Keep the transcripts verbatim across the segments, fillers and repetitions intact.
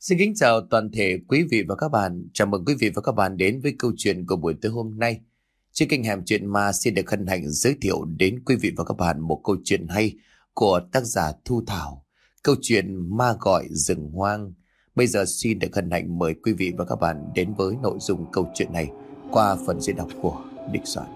Xin kính chào toàn thể quý vị và các bạn. Chào mừng quý vị và các bạn đến với câu chuyện của buổi tối hôm nay. Trên kênh Hẻm Chuyện Ma xin được hân hạnh giới thiệu đến quý vị và các bạn một câu chuyện hay của tác giả Thu Thảo. Câu chuyện Ma Gọi Rừng Hoang. Bây giờ xin được hân hạnh mời quý vị và các bạn đến với nội dung câu chuyện này qua phần diễn đọc của Địch Soạn.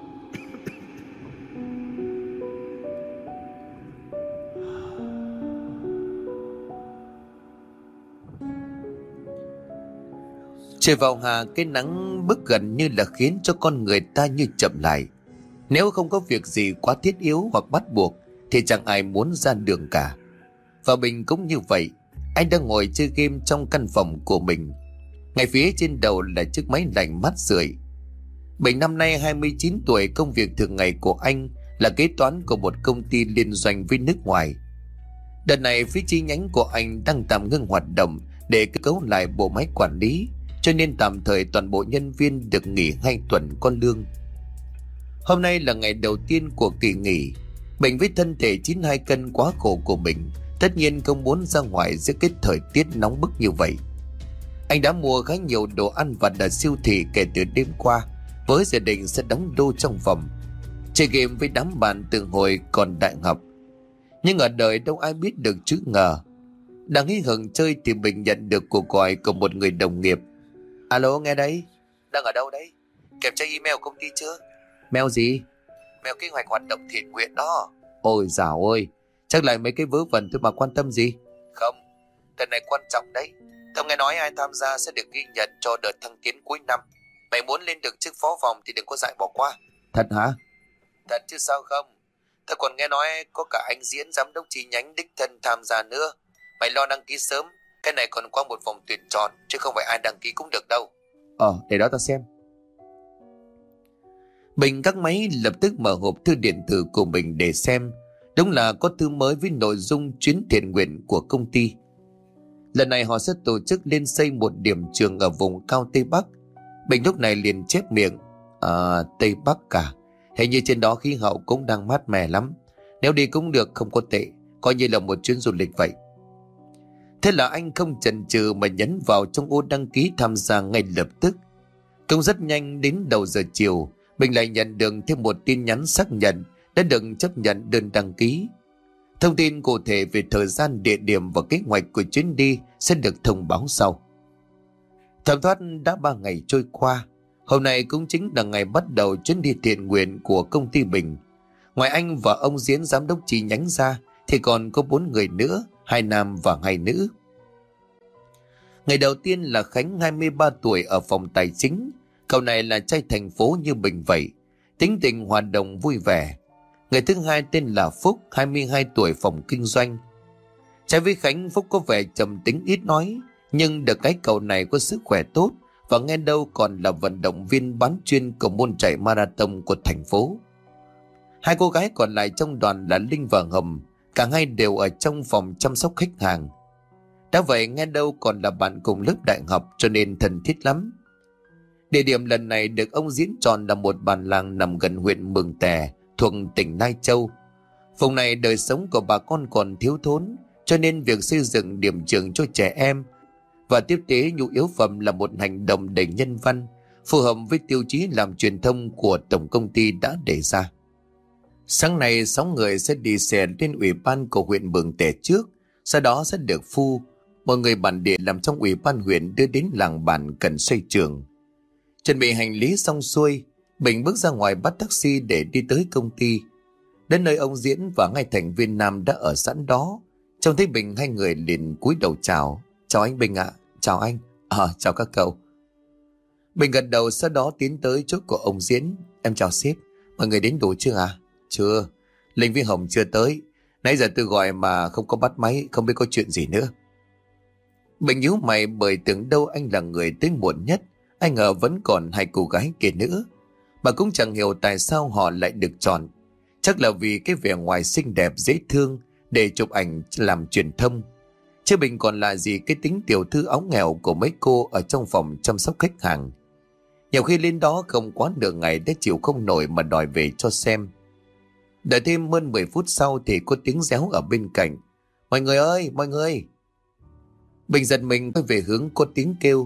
Trời vào hè, cái nắng bức gần như là khiến cho con người ta như chậm lại. Nếu không có việc gì quá thiết yếu hoặc bắt buộc thì chẳng ai muốn ra đường cả. Và Bình cũng như vậy. Anh đang ngồi chơi game trong căn phòng của mình. Ngay phía trên đầu là chiếc máy lạnh mát rượi. Bình năm nay hai mươi chín tuổi. Công việc thường ngày của anh là kế toán của một công ty liên doanh với nước ngoài. Đợt này phía chi nhánh của anh đang tạm ngưng hoạt động để cơ cấu lại bộ máy quản lý, cho nên tạm thời toàn bộ nhân viên được nghỉ hai tuần có lương. Hôm nay là ngày đầu tiên của kỳ nghỉ. Bình với thân thể chín mươi hai cân quá khổ của mình tất nhiên không muốn ra ngoài giữa cái thời tiết nóng bức như vậy. Anh đã mua khá nhiều đồ ăn vặt ở siêu thị kể từ đêm qua, với dự định sẽ đóng đô trong phòng, chơi game với đám bạn từ hồi còn đại học. Nhưng ở đời đâu ai biết được chữ ngờ. Đang hí hửng chơi thì Bình nhận được cuộc gọi của một người đồng nghiệp. Alo, nghe đấy. Đang ở đâu đấy? Kèm cho email công ty chưa? Mail gì? Mail kế hoạch hoạt động thiện nguyện đó. Ôi dào ơi, chắc lại mấy cái vớ vẩn thôi mà quan tâm gì. Không, đợt này quan trọng đấy. Tao nghe nói ai tham gia sẽ được ghi nhận cho đợt thăng tiến cuối năm. Mày muốn lên được chức phó phòng thì đừng có dại bỏ qua. Thật hả? Thật chứ sao không. Tao còn nghe nói có cả anh Diễn, giám đốc chi nhánh đích thân tham gia nữa. Mày lo đăng ký sớm. Cái này còn qua một vòng tuyển chọn, chứ không phải ai đăng ký cũng được đâu. Ờ, để đó ta xem. Bình các máy lập tức mở hộp thư điện tử của mình để xem. Đúng là có thư mới với nội dung chuyến thiện nguyện của công ty. Lần này họ sẽ tổ chức lên xây một điểm trường ở vùng cao Tây Bắc. Bình lúc này liền chép miệng. À, Tây Bắc cả. Hình như trên đó khí hậu cũng đang mát mẻ lắm. Nếu đi cũng được, không có tệ. Coi như là một chuyến du lịch vậy. Thế là anh không chần chừ mà nhấn vào trong ô đăng ký tham gia ngay lập tức. Cũng rất nhanh, đến đầu giờ chiều, Bình lại nhận được thêm một tin nhắn xác nhận đã được chấp nhận đơn đăng ký. Thông tin cụ thể về thời gian, địa điểm và kế hoạch của chuyến đi sẽ được thông báo sau. Thấm thoát đã ba ngày trôi qua. Hôm nay cũng chính là ngày bắt đầu chuyến đi thiện nguyện của công ty Bình. Ngoài anh và ông Diễn, giám đốc chi nhánh ra, thì còn có bốn người nữa, hai nam và hai nữ. Ngày đầu tiên là Khánh, hai mươi ba tuổi, ở phòng tài chính. Cậu này là trai thành phố như Bình vậy, tính tình hoạt động vui vẻ. Người thứ hai tên là Phúc, hai mươi hai tuổi, phòng kinh doanh. Trái với Khánh, Phúc có vẻ trầm tính ít nói, nhưng được cái cậu này có sức khỏe tốt và nghe đâu còn là vận động viên bán chuyên của môn chạy marathon của thành phố. Hai cô gái còn lại trong đoàn là Linh và Hồng. Cả hai đều ở trong phòng chăm sóc khách hàng. Đã vậy nghe đâu còn là bạn cùng lớp đại học, cho nên thân thiết lắm. Địa điểm lần này được ông Diễn chọn là một bản làng nằm gần huyện Mường Tè, thuộc tỉnh Lai Châu. Vùng này đời sống của bà con còn thiếu thốn, cho nên việc xây dựng điểm trường cho trẻ em và tiếp tế nhu yếu phẩm là một hành động đầy nhân văn, phù hợp với tiêu chí làm truyền thông của tổng công ty đã đề ra. Sáng nay sáu người sẽ đi xe lên ủy ban của huyện Mường Tè trước, sau đó sẽ được Phu, một người bản địa làm trong ủy ban huyện, đưa đến làng bản cần xây trường. Chuẩn bị hành lý xong xuôi, Bình bước ra ngoài bắt taxi để đi tới công ty. Đến nơi ông Diễn và hai thành viên nam đã ở sẵn đó. Trông thấy Bình, hai người liền cúi đầu chào. Chào anh Bình ạ. À. Chào anh. À, chào các cậu. Bình gật đầu, sau đó tiến tới chỗ của ông Diễn. Em chào sếp, mọi người đến đủ chưa à? Chưa, Linh với Hồng chưa tới. Nãy giờ tôi gọi mà không có bắt máy, không biết có chuyện gì nữa. Bình nhíu mày bởi tưởng đâu anh là người tới muộn nhất. Anh ngờ vẫn còn hai cô gái kia nữa. Mà cũng chẳng hiểu tại sao họ lại được chọn. Chắc là vì cái vẻ ngoài xinh đẹp dễ thương để chụp ảnh làm truyền thông. Chứ Bình còn là gì cái tính tiểu thư áo nghèo của mấy cô ở trong phòng chăm sóc khách hàng. Nhiều khi lên đó không quá nửa ngày đã chịu không nổi mà đòi về cho xem. Đợi thêm hơn mười phút sau thì có tiếng réo ở bên cạnh. Mọi người ơi, mọi người! Bình giật mình quay về hướng có tiếng kêu.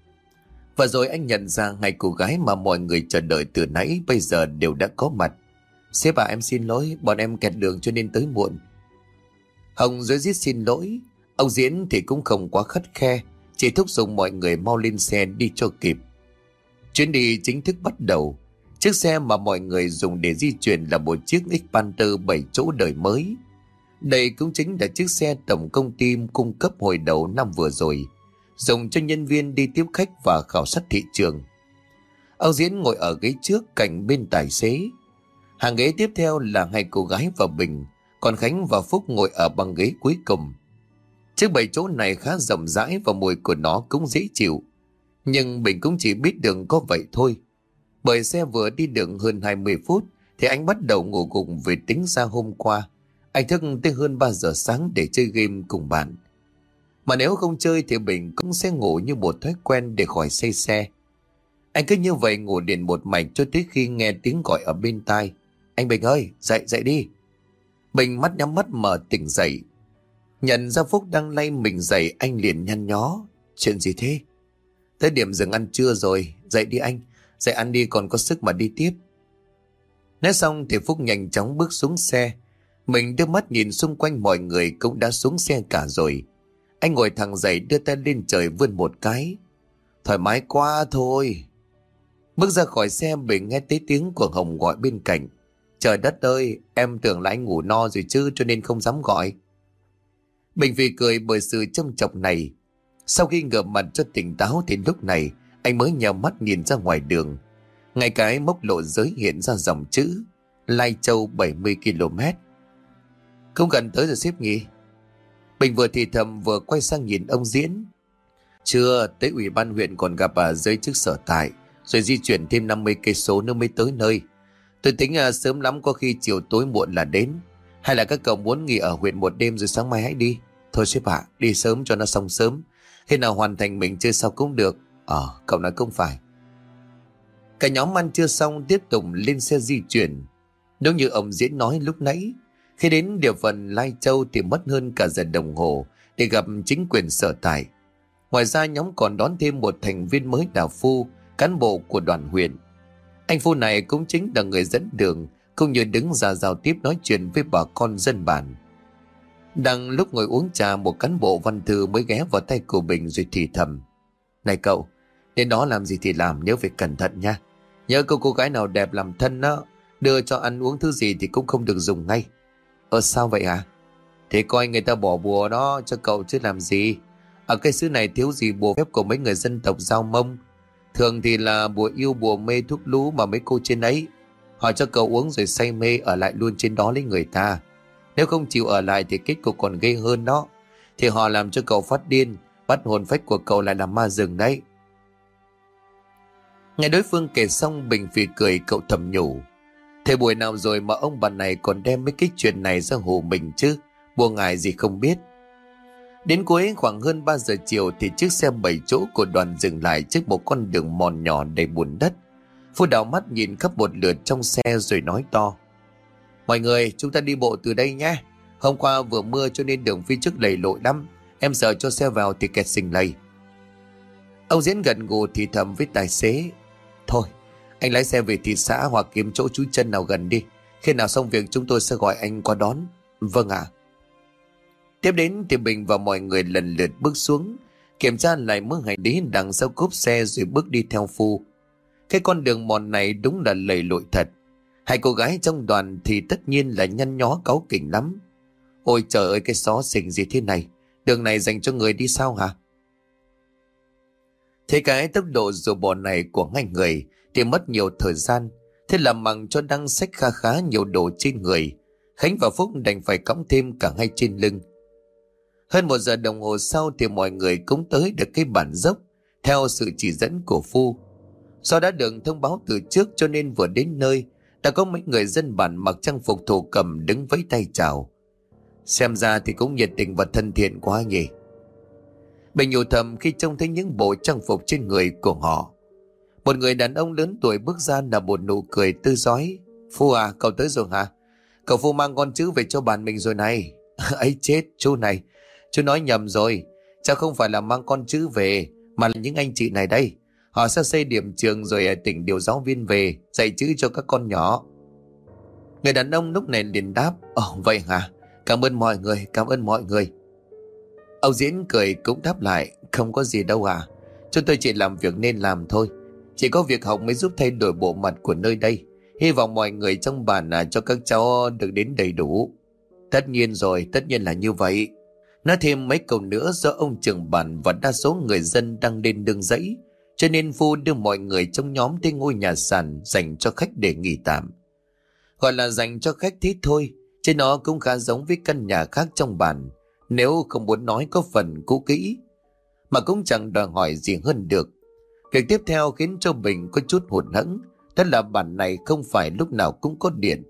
Và rồi anh nhận ra hai cô gái mà mọi người chờ đợi từ nãy bây giờ đều đã có mặt. Sếp à, em xin lỗi, bọn em kẹt đường cho nên tới muộn. Hồng rối rít xin lỗi. Ông Diễn thì cũng không quá khắt khe, chỉ thúc giục mọi người mau lên xe đi cho kịp. Chuyến đi chính thức bắt đầu. Chiếc xe mà mọi người dùng để di chuyển là một chiếc Xpander bảy chỗ đời mới. Đây cũng chính là chiếc xe tổng công ty cung cấp hồi đầu năm vừa rồi, dùng cho nhân viên đi tiếp khách và khảo sát thị trường. Ông Diễn ngồi ở ghế trước cạnh bên tài xế. Hàng ghế tiếp theo là hai cô gái và Bình, còn Khánh và Phúc ngồi ở băng ghế cuối cùng. Chiếc bảy chỗ này khá rộng rãi và mùi của nó cũng dễ chịu. Nhưng Bình cũng chỉ biết đường có vậy thôi. Bởi xe vừa đi đường hơn hai mươi phút thì anh bắt đầu ngủ gục vì tính ra hôm qua anh thức tới hơn ba giờ sáng để chơi game cùng bạn. Mà nếu không chơi thì Bình cũng sẽ ngủ như một thói quen để khỏi say xe. Anh cứ như vậy ngủ liền một mạch cho tới khi nghe tiếng gọi ở bên tai. Anh Bình ơi, dậy dậy đi. Bình mắt nhắm mắt mở tỉnh dậy. Nhận ra Phúc đang lay mình dậy, anh liền nhăn nhó. Chuyện gì thế? Tới điểm dừng ăn trưa rồi, dậy đi anh. Dậy ăn đi còn có sức mà đi tiếp. Nói xong thì Phúc nhanh chóng bước xuống xe. Mình đưa mắt nhìn xung quanh, mọi người cũng đã xuống xe cả rồi. Anh ngồi thẳng dậy, đưa tay lên trời vươn một cái. Thoải mái quá thôi. Bước ra khỏi xe, Bình nghe thấy tiếng của Hồng gọi bên cạnh. Trời đất ơi, em tưởng là anh ngủ no rồi chứ, cho nên không dám gọi. Bình vì cười bởi sự châm chọc này. Sau khi ngửa mặt cho tỉnh táo thì lúc này anh mới nhào mắt nhìn ra ngoài đường. Ngay cái mốc lộ giới hiện ra dòng chữ Lai Châu bảy mươi ki lô mét. Không gần tới rồi sếp nhỉ? Bình vừa thì thầm vừa quay sang nhìn ông Diễn. Chưa, tới ủy ban huyện còn gặp ở dưới trước sở tại, rồi di chuyển thêm năm mươi cây số nữa mới tới nơi. Tôi tính à, sớm lắm có khi chiều tối muộn là đến. Hay là các cậu muốn nghỉ ở huyện một đêm rồi sáng mai hãy đi? Thôi sếp ạ, đi sớm cho nó xong sớm. Khi nào hoàn thành mình chơi sau cũng được. Ờ, cậu nói cũng phải. Cả nhóm ăn trưa xong tiếp tục lên xe di chuyển. Đúng như ông Diễn nói lúc nãy, khi đến địa phận Lai Châu thì mất hơn cả giờ đồng hồ để gặp chính quyền sở tại. Ngoài ra nhóm còn đón thêm một thành viên mới là Phu, cán bộ của đoàn huyện. Anh Phu này cũng chính là người dẫn đường, cũng như đứng ra giao tiếp nói chuyện với bà con dân bản. Đang lúc ngồi uống trà, một cán bộ văn thư mới ghé vào tay của Bình rồi thì thầm. Này cậu, đến đó làm gì thì làm, nhớ phải cẩn thận nha. Nhớ câu cô gái nào đẹp làm thân đó, đưa cho ăn uống thứ gì thì cũng không được dùng ngay. Ờ sao vậy hả? Thế coi người ta bỏ bùa đó cho cậu chứ làm gì. Ở cái xứ này thiếu gì bùa phép của mấy người dân tộc Dao Mông. Thường thì là bùa yêu bùa mê thuốc lú mà mấy cô trên ấy. Họ cho cậu uống rồi say mê ở lại luôn trên đó lấy người ta. Nếu không chịu ở lại thì kết cục còn ghê hơn đó. Thì họ làm cho cậu phát điên, bắt hồn phách của cậu lại làm ma rừng đấy. Nghe đối phương kể xong, Bình phì cười, cậu thầm nhủ. Thế buổi nào rồi mà ông bà này còn đem mấy cái chuyện này ra hù mình chứ, buông ngài gì không biết. Đến cuối khoảng hơn ba giờ chiều thì chiếc xe bảy chỗ của đoàn dừng lại trước một con đường mòn nhỏ đầy bùn đất. Phu đảo mắt nhìn khắp một lượt trong xe rồi nói to. Mọi người, chúng ta đi bộ từ đây nhé. Hôm qua vừa mưa cho nên đường phía trước lầy lội lắm. Em sợ cho xe vào thì kẹt xình lầy. Ông Diễn gật gù thì thầm với tài xế. Thôi, anh lái xe về thị xã hoặc kiếm chỗ trú chân nào gần đi. Khi nào xong việc chúng tôi sẽ gọi anh qua đón. Vâng ạ. Tiếp đến thì Bình và mọi người lần lượt bước xuống, kiểm tra lại mức hành lý đằng sau cốp xe rồi bước đi theo Phu. Cái con đường mòn này đúng là lầy lội thật. Hai cô gái trong đoàn thì tất nhiên là nhăn nhó cáu kỉnh lắm. Ôi trời ơi, cái xó xỉnh gì thế này, đường này dành cho người đi sao hả? Thế cái tốc độ dù bò này của hai người thì mất nhiều thời gian. Thế là Mằng cho Đăng xách kha khá nhiều đồ trên người. Khánh và Phúc đành phải cõng thêm cả hai trên lưng. Hơn một giờ đồng hồ sau thì mọi người cũng tới được cái bản dốc theo sự chỉ dẫn của Phu. Do đã được thông báo từ trước cho nên vừa đến nơi đã có mấy người dân bản mặc trang phục thổ cẩm đứng vẫy tay chào. Xem ra thì cũng nhiệt tình và thân thiện quá nhỉ. Bình nhủ thầm khi trông thấy những bộ trang phục trên người của họ. Một người đàn ông lớn tuổi bước ra là một nụ cười tươi rói. Phu à, cậu tới rồi hả? Cậu Phu mang con chữ về cho bản mình rồi này. Ấy chết, chú này, chú nói nhầm rồi. Cháu không phải là mang con chữ về, mà là những anh chị này đây. Họ sẽ xây điểm trường rồi tỉnh điều giáo viên về dạy chữ cho các con nhỏ. Người đàn ông lúc này liền đáp: Ồ vậy hả? Cảm ơn mọi người, cảm ơn mọi người. Ông Diễn cười cũng đáp lại: Không có gì đâu à, chúng tôi chỉ làm việc nên làm thôi. Chỉ có việc học mới giúp thay đổi bộ mặt của nơi đây. Hy vọng mọi người trong bản à, cho các cháu được đến đầy đủ. Tất nhiên rồi, tất nhiên là như vậy. Nói thêm mấy câu nữa, do ông trưởng bản và đa số người dân đang lên đường dãy, cho nên Phu đưa mọi người trong nhóm tới ngôi nhà sàn dành cho khách để nghỉ tạm. Gọi là dành cho khách thế thôi, chứ nó cũng khá giống với căn nhà khác trong bản, nếu không muốn nói có phần cũ kỹ, mà cũng chẳng đòi hỏi gì hơn được. Việc tiếp theo khiến cho Bình có chút hụt hẫng, đó là bản này không phải lúc nào cũng có điện.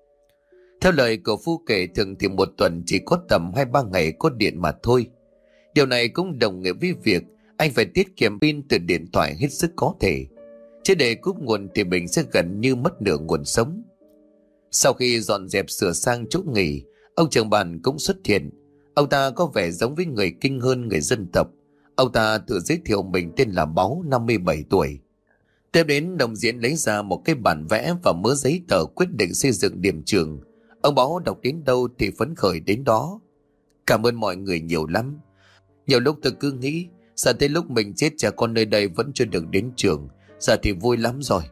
Theo lời của Phu kể, thường thì một tuần chỉ có tầm hai ba ngày có điện mà thôi. Điều này cũng đồng nghĩa với việc anh phải tiết kiệm pin từ điện thoại hết sức có thể, chứ để cúp nguồn thì Bình sẽ gần như mất nửa nguồn sống. Sau khi dọn dẹp sửa sang chỗ nghỉ, ông trưởng bản cũng xuất hiện. Ông ta có vẻ giống với người Kinh hơn người dân tộc. Ông ta tự giới thiệu mình tên là Báu, năm mươi bảy tuổi. Tiếp đến, đồng diễn lấy ra một cái bản vẽ và mớ giấy tờ quyết định xây dựng điểm trường. Ông Báu đọc đến đâu thì phấn khởi đến đó. Cảm ơn mọi người nhiều lắm. Nhiều lúc tôi cứ nghĩ, sao tới lúc mình chết trẻ con nơi đây vẫn chưa được đến trường, giờ thì vui lắm rồi.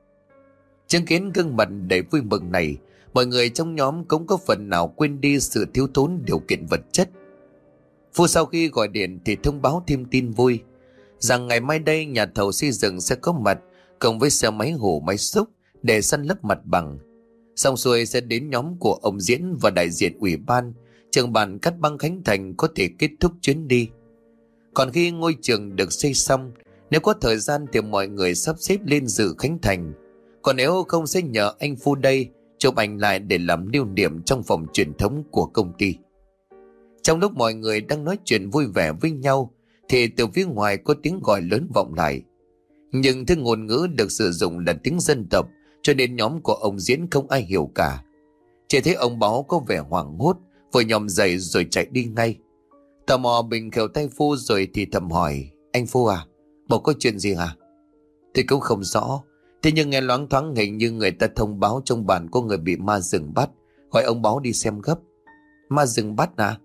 Chứng kiến gương mặt đầy vui mừng này, mọi người trong nhóm cũng có phần nào quên đi sự thiếu thốn điều kiện vật chất. Phu sau khi gọi điện thì thông báo thêm tin vui rằng ngày mai đây nhà thầu xây dựng sẽ có mặt cùng với xe máy hổ máy xúc để săn lấp mặt bằng. Xong xuôi sẽ đến nhóm của ông Diễn và đại diện ủy ban, trường bản Cát Băng Khánh Thành có thể kết thúc chuyến đi. Còn khi ngôi trường được xây xong, nếu có thời gian thì mọi người sắp xếp lên dự khánh thành. Còn nếu không sẽ nhờ anh Phu đây chụp ảnh lại để làm lưu niệm trong phòng truyền thống của công ty. Trong lúc mọi người đang nói chuyện vui vẻ với nhau thì từ phía ngoài có tiếng gọi lớn vọng lại. Nhưng thứ ngôn ngữ được sử dụng là tiếng dân tộc, cho nên nhóm của ông Diễn không ai hiểu cả. Chỉ thấy ông Báo có vẻ hoảng hốt, vội nhòm dậy rồi chạy đi ngay. Tò mò Bình khều tay Phu rồi thì thầm hỏi: Anh Phu à, Bộ có chuyện gì hả? Thì cũng không rõ, thế nhưng nghe loáng thoáng hình như người ta thông báo trong bản có người bị ma rừng bắt, gọi ông Báo đi xem gấp. Ma rừng bắt à?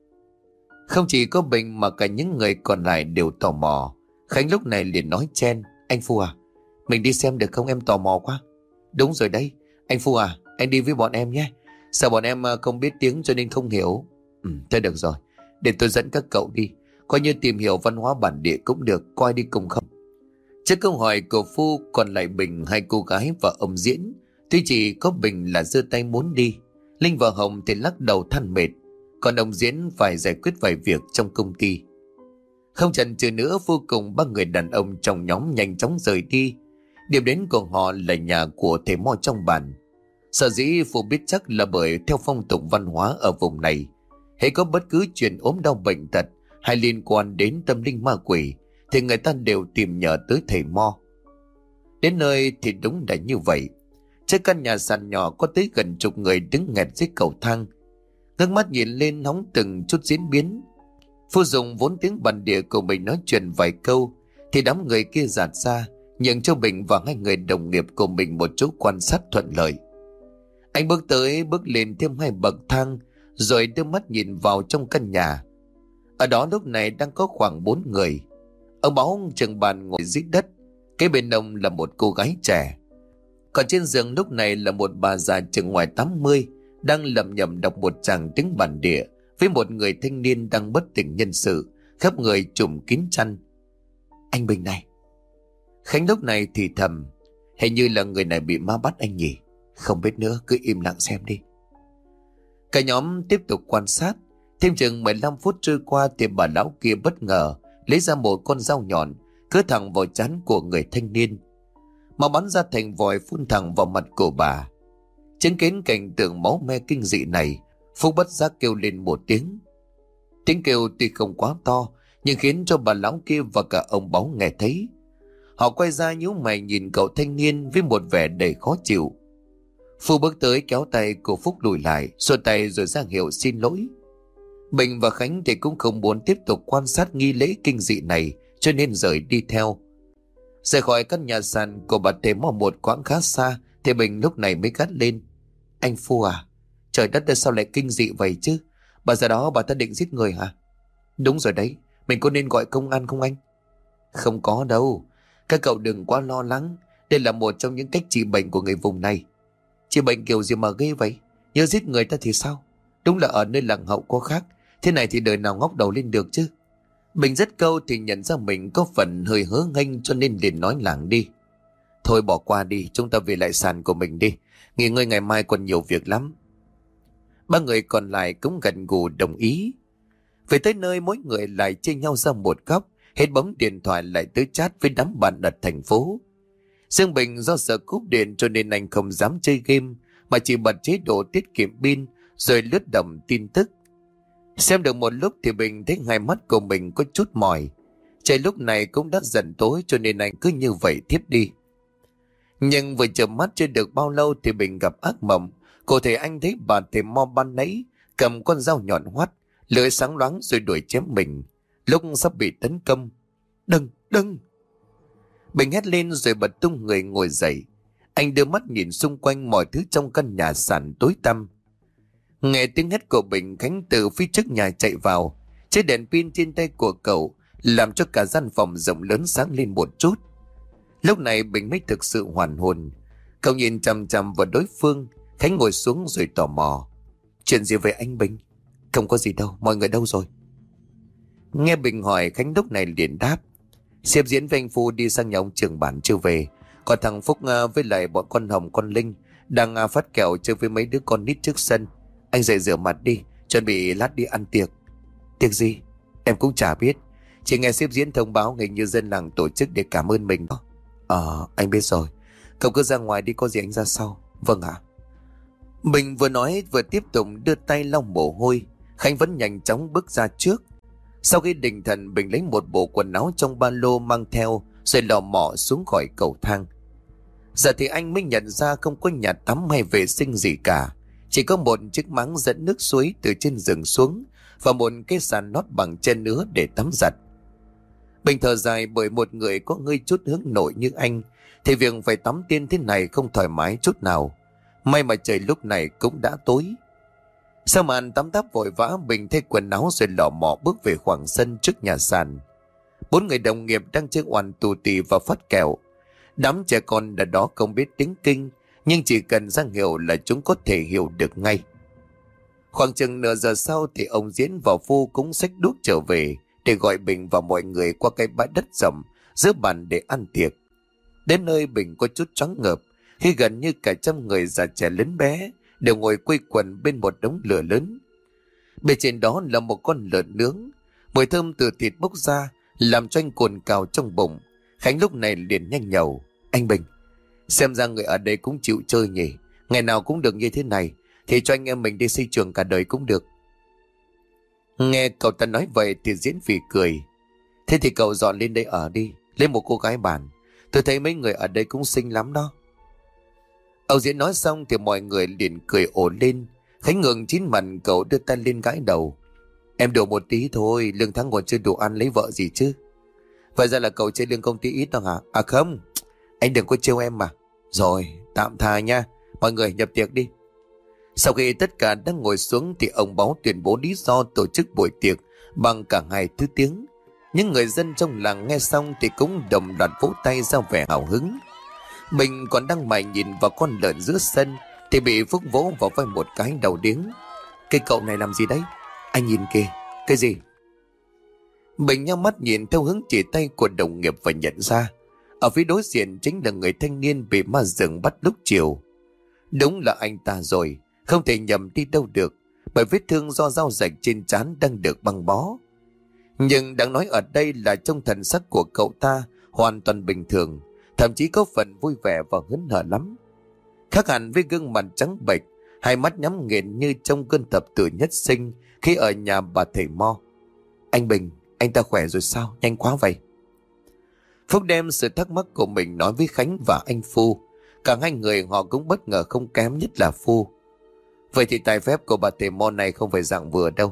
Không chỉ có Bình mà cả những người còn lại đều tò mò. Khánh lúc này liền nói chen: Anh Phu à, mình đi xem được không, em tò mò quá. Đúng rồi đấy, anh Phu à, anh đi với bọn em nhé. Sao bọn em không biết tiếng cho nên không hiểu. Ừ, thôi được rồi, để tôi dẫn các cậu đi, coi như tìm hiểu văn hóa bản địa cũng được, coi đi cùng không? Trước câu hỏi của Phu, còn lại Bình, hai cô gái và ông Diễn. Tuy chỉ có Bình là giơ tay muốn đi, Linh và Hồng thì lắc đầu than mệt, còn ông Diễn phải giải quyết vài việc trong công ty. Không chần chừ nữa, Phu cùng ba người đàn ông trong nhóm nhanh chóng rời đi. Điểm đến của họ là nhà của thầy mo trong bản. Sở dĩ Phu biết chắc là bởi theo phong tục văn hóa ở vùng này, hễ có bất cứ chuyện ốm đau bệnh tật hay liên quan đến tâm linh ma quỷ thì người ta đều tìm nhờ tới thầy mo. Đến nơi thì đúng là như vậy. Trước căn nhà sàn nhỏ có tới gần chục người đứng nghẹt dưới cầu thang, ngước mắt nhìn lên hóng từng chút diễn biến. Phu dùng vốn tiếng bản địa của mình nói chuyện vài câu thì đám người kia dạt ra, nhường cho Bình và hai người đồng nghiệp của mình một chỗ quan sát thuận lợi. Anh bước tới bước lên thêm hai bậc thang rồi đưa mắt nhìn vào trong căn nhà. Ở đó lúc này đang có khoảng bốn người. Ông Báo trưởng bàn ngồi dưới đất, kế bên ông là một cô gái trẻ. Còn trên giường lúc này là một bà già chừng ngoài tám mươi, đang lẩm nhẩm đọc một tràng tiếng bản địa với một người thanh niên đang bất tỉnh nhân sự, khắp người trùm kín chăn. Anh Bình này. Khánh lúc này thì thầm: Hình như là người này bị ma bắt anh nhỉ? Không biết nữa, cứ im lặng xem đi. Cả nhóm tiếp tục quan sát. Thêm chừng mười lăm phút trôi qua thì bà lão kia bất ngờ lấy ra một con dao nhọn, cứa thẳng vào trán của người thanh niên. Máu bắn ra thành vòi phun thẳng vào mặt của bà. Chứng kiến cảnh tượng máu me kinh dị này, Phúc bất giác kêu lên một tiếng. Tiếng kêu tuy không quá to, nhưng khiến cho bà lão kia và cả ông Báo nghe thấy. Họ quay ra nhíu mày nhìn cậu thanh niên với một vẻ đầy khó chịu. Phu bước tới kéo tay của Phúc lùi lại, xua tay rồi ra hiệu xin lỗi. Bình và Khánh thì cũng không muốn tiếp tục quan sát nghi lễ kinh dị này, cho nên rời đi theo. Rời khỏi căn nhà sàn của bà Tề Mo một quãng khá xa thì Bình lúc này mới gắt lên: Anh Phu à, trời đất ơi, sao lại kinh dị vậy chứ? Bà già đó bà ta định giết người hả? Đúng rồi đấy, mình có nên gọi công an không anh? Không có đâu, các cậu đừng quá lo lắng. Đây là một trong những cách trị bệnh của người vùng này. Trị bệnh kiểu gì mà ghê vậy? Nhớ giết người ta thì sao? Đúng là ở nơi làng hậu có khác. Thế này thì đời nào ngóc đầu lên được chứ. Bình rất câu thì nhận ra mình có phần hơi hớ nghênh, cho nên liền nói lảng đi: Thôi bỏ qua đi, chúng ta về lại sàn của mình đi. Nghỉ ngơi, ngày mai còn nhiều việc lắm. Ba người còn lại cũng gật gù đồng ý. Về tới nơi, mỗi người lại chia nhau ra một góc, hết bấm điện thoại lại tới chat với đám bạn ở thành phố. Dương Bình do sợ cúp điện cho nên anh không dám chơi game, mà chỉ bật chế độ tiết kiệm pin rồi lướt đọc tin tức. Xem được một lúc thì Bình thấy hai mắt của mình có chút mỏi. Trời lúc này cũng đã dần tối, cho nên anh cứ như vậy thiếp đi. Nhưng vừa chợp mắt chưa được bao lâu thì Bình gặp ác mộng. Cụ thể anh thấy bà Tề Mo ban nãy cầm con dao nhọn hoắt, lưỡi sáng loáng rồi đuổi chém mình lúc sắp bị tấn công. Đừng, đừng! Bình hét lên rồi bật tung người ngồi dậy. Anh đưa mắt nhìn xung quanh, mọi thứ trong căn nhà sàn tối tăm. Nghe tiếng hét của Bình, Khánh từ phía trước nhà chạy vào. Chiếc đèn pin trên tay của cậu làm cho cả gian phòng rộng lớn sáng lên một chút. Lúc này Bình mới thực sự hoàn hồn. Cậu nhìn chằm chằm vào đối phương. Khánh ngồi xuống rồi tò mò: Chuyện gì vậy anh Bình? Không có gì đâu, mọi người đâu rồi? Nghe Bình hỏi, Khánh lúc này liền đáp: Sếp Diễn với anh Phu đi sang nhà ông trưởng bản chưa về. Còn thằng Phúc uh, với lại bọn con Hồng con Linh đang uh, phát kẹo chơi với mấy đứa con nít trước sân. Anh dậy rửa mặt đi, chuẩn bị lát đi ăn tiệc. Tiệc gì? Em cũng chả biết. Chỉ nghe sếp Diễn thông báo hình như dân làng tổ chức để cảm ơn mình đó. Ờ, anh biết rồi. Cậu cứ ra ngoài đi, có gì anh ra sau. Vâng ạ. Bình vừa nói vừa tiếp tục đưa tay lau mồ hôi. Khánh vẫn nhanh chóng bước ra trước. Sau khi định thần, Bình lấy một bộ quần áo trong ba lô mang theo rồi lò mò xuống khỏi cầu thang. Giờ thì anh mới nhận ra không có nhà tắm hay vệ sinh gì cả. Chỉ có một chiếc máng dẫn nước suối từ trên rừng xuống và một cái sàn lót bằng chân nứa để tắm giặt. Bình thở dài, bởi một người có hơi chút hướng nội như anh thì việc phải tắm tiên thế này không thoải mái chút nào. May mà trời lúc này cũng đã tối. Sau màn tắm táp vội vã, Bình thay quần áo rồi lò mò bước về khoảng sân trước nhà sàn. Bốn người đồng nghiệp đang chơi oằn tù tì và phát kẹo. Đám trẻ con ở đó không biết tiếng Kinh, nhưng chỉ cần ra hiệu là chúng có thể hiểu được ngay. Khoảng chừng nửa giờ sau thì ông Diễn và Phu cũng xách đuốc trở về để gọi Bình và mọi người qua cái bãi đất rộng giữa bàn để ăn tiệc. Đến nơi, Bình có chút choáng ngợp khi gần như cả trăm người già trẻ lớn bé đều ngồi quây quần bên một đống lửa lớn. Bên trên đó là một con lợn nướng, mùi thơm từ thịt bốc ra làm cho anh cồn cào trong bụng. Khánh lúc này liền nhanh nhẩu: Anh Bình, xem ra người ở đây cũng chịu chơi nhỉ. Ngày nào cũng được như thế này thì cho anh em mình đi xây trường cả đời cũng được. Nghe cậu ta nói vậy thì Diễn phì cười: Thế thì cậu dọn lên đây ở đi, lấy một cô gái bản. Tôi thấy mấy người ở đây cũng xinh lắm đó. Ông Diễn nói xong thì mọi người liền cười ồ lên. Khánh ngượng chín mặt, cậu đưa tay lên gãi đầu: Em đùa một tí thôi, lương tháng còn chưa đủ ăn lấy vợ gì chứ. Vậy ra là cậu chơi lương công ty ít đó hả? À không, anh đừng có trêu em mà. Rồi, tạm tha nha, mọi người nhập tiệc đi. Sau khi tất cả đã ngồi xuống thì ông Báo tuyên bố lý do tổ chức buổi tiệc bằng cả hai thứ tiếng. Những người dân trong làng nghe xong thì cũng đồng loạt vỗ tay ra vẻ hào hứng. Mình còn đang mải nhìn vào con lợn giữa sân thì bị Phúc vỗ vào vai một cái đầu điếng: Cái cậu này làm gì đấy? Anh nhìn kìa. Cái gì? Bình nhắm mắt nhìn theo hướng chỉ tay của đồng nghiệp và nhận ra ở phía đối diện chính là người thanh niên bị ma rừng bắt lúc chiều. Đúng là anh ta rồi, không thể nhầm đi đâu được, bởi vết thương do dao rạch trên trán đang được băng bó. Nhưng đáng nói ở đây là trong thần sắc của cậu ta hoàn toàn bình thường, thậm chí có phần vui vẻ và hớn hở lắm. Khác hẳn với gương mặt trắng bệch, hai mắt nhắm nghiền như trong cơn thập tử nhất sinh khi ở nhà bà thầy Mo. Anh Bình, anh ta khỏe rồi sao? Nhanh quá vậy. Phúc đem sự thắc mắc của mình nói với Khánh và anh Phu. Cả hai người họ cũng bất ngờ không kém, nhất là Phu. Vậy thì tài phép của bà thầy Mo này không phải dạng vừa đâu.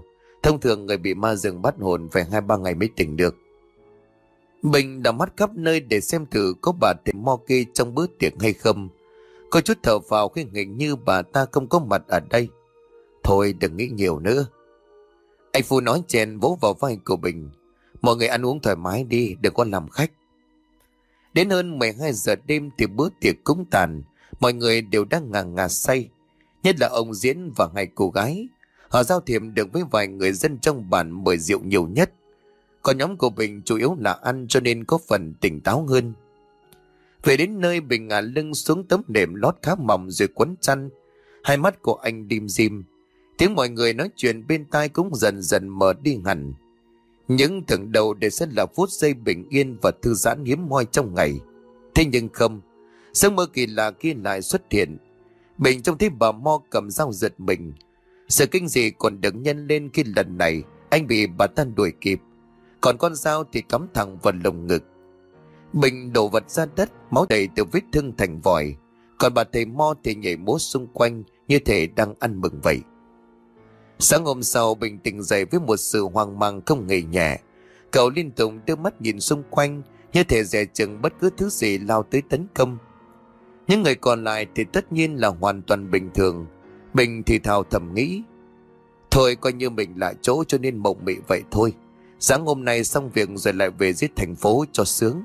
Thông thường người bị ma rừng bắt hồn phải hai ba ngày mới tỉnh được. Bình đã mắt khắp nơi để xem thử có bà thầy Mo kia trong bữa tiệc hay không. Có chút thở phào khi hình như bà ta không có mặt ở đây. Thôi đừng nghĩ nhiều nữa. Anh Phu nói chèn vỗ vào vai của Bình. Mọi người ăn uống thoải mái đi, đừng có làm khách. Đến hơn mười hai giờ đêm thì bữa tiệc cũng tàn. Mọi người đều đang ngà ngà say. Nhất là ông Diễn và hai cô gái. Họ giao thiệp được với vài người dân trong bản mời rượu nhiều nhất. Còn nhóm của Bình chủ yếu là ăn cho nên có phần tỉnh táo hơn. Về đến nơi, Bình ngả lưng xuống tấm nệm lót khá mỏng rồi quấn chăn. Hai mắt của anh dim dim. Tiếng mọi người nói chuyện bên tai cũng dần dần mờ đi hẳn. Những tưởng đầu để sẽ là phút giây bình yên và thư giãn hiếm hoi trong ngày. Thế nhưng không, giấc mơ kỳ lạ kia lại xuất hiện. Bình trông thấy bà Mo cầm dao giật mình. Sự kinh dị còn được nhân lên khi lần này anh bị bà ta đuổi kịp. Còn con dao thì cắm thẳng vào lồng ngực. Bình đổ vật ra đất, máu đầy từ vết thương thành vòi. Còn bà thầy Mo thì nhảy múa xung quanh như thể đang ăn mừng vậy. Sáng hôm sau, Bình tỉnh dậy với một sự hoang mang không hề nhẹ. Cậu liên tục đưa mắt nhìn xung quanh như thể dè chừng bất cứ thứ gì lao tới tấn công. Những người còn lại thì tất nhiên là hoàn toàn bình thường. Bình thì thào thầm nghĩ, thôi coi như mình là chỗ cho nên mộng mị vậy thôi. Sáng hôm nay xong việc rồi lại về giết thành phố cho sướng.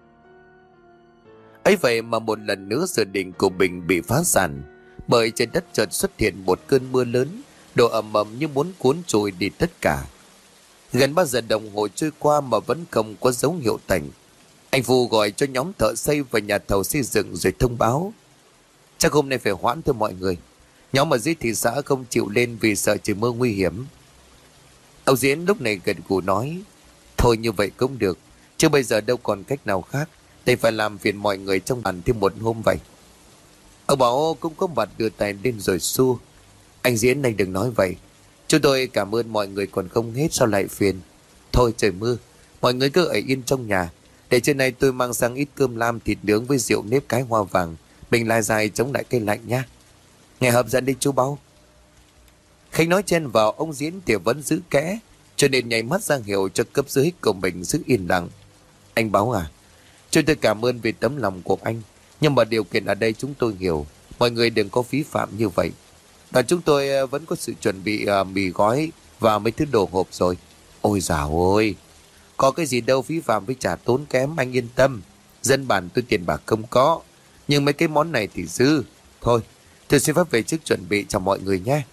Ấy vậy mà một lần nữa dự định của Bình bị phá sản. Bởi trên đất chợt xuất hiện một cơn mưa lớn, đổ ầm ầm như muốn cuốn trôi đi tất cả. Gần ba giờ đồng hồ trôi qua mà vẫn không có dấu hiệu tạnh. Anh Phu gọi cho nhóm thợ xây và nhà thầu xây dựng rồi thông báo, chắc hôm nay phải hoãn thôi mọi người. Nhóm ở dưới thị xã không chịu lên vì sợ trời mưa nguy hiểm. Ông Diễn lúc này gật gù nói, thôi như vậy cũng được, chứ bây giờ đâu còn cách nào khác. Để phải làm phiền mọi người trong bản thêm một hôm vậy. Ông Bảo cũng có mặt đưa tay lên rồi xua, anh Diễn này đừng nói vậy. Chúng tôi cảm ơn mọi người còn không hết sao lại phiền. Thôi trời mưa, mọi người cứ ở yên trong nhà. Để trên này tôi mang sang ít cơm lam thịt nướng với rượu nếp cái hoa vàng. Mình lai dài chống lại cây lạnh nha. Nghe hấp dẫn đi chú Báo. Khách nói chen vào, ông Diễn thì vẫn giữ kẽ, cho nên nháy mắt ra hiệu cho cấp dưới của mình giữ yên lặng. Anh Báo à, chúng tôi cảm ơn vì tấm lòng của anh, nhưng mà điều kiện ở đây chúng tôi hiểu. Mọi người đừng có phí phạm như vậy. Và chúng tôi vẫn có sự chuẩn bị uh, mì gói và mấy thứ đồ hộp rồi. Ôi dào ôi, có cái gì đâu phí phạm với trả tốn kém, anh yên tâm. Dân bản tôi tiền bạc không có, nhưng mấy cái món này thì dư. Thôi, tôi xin phép về trước chuẩn bị cho mọi người nhé.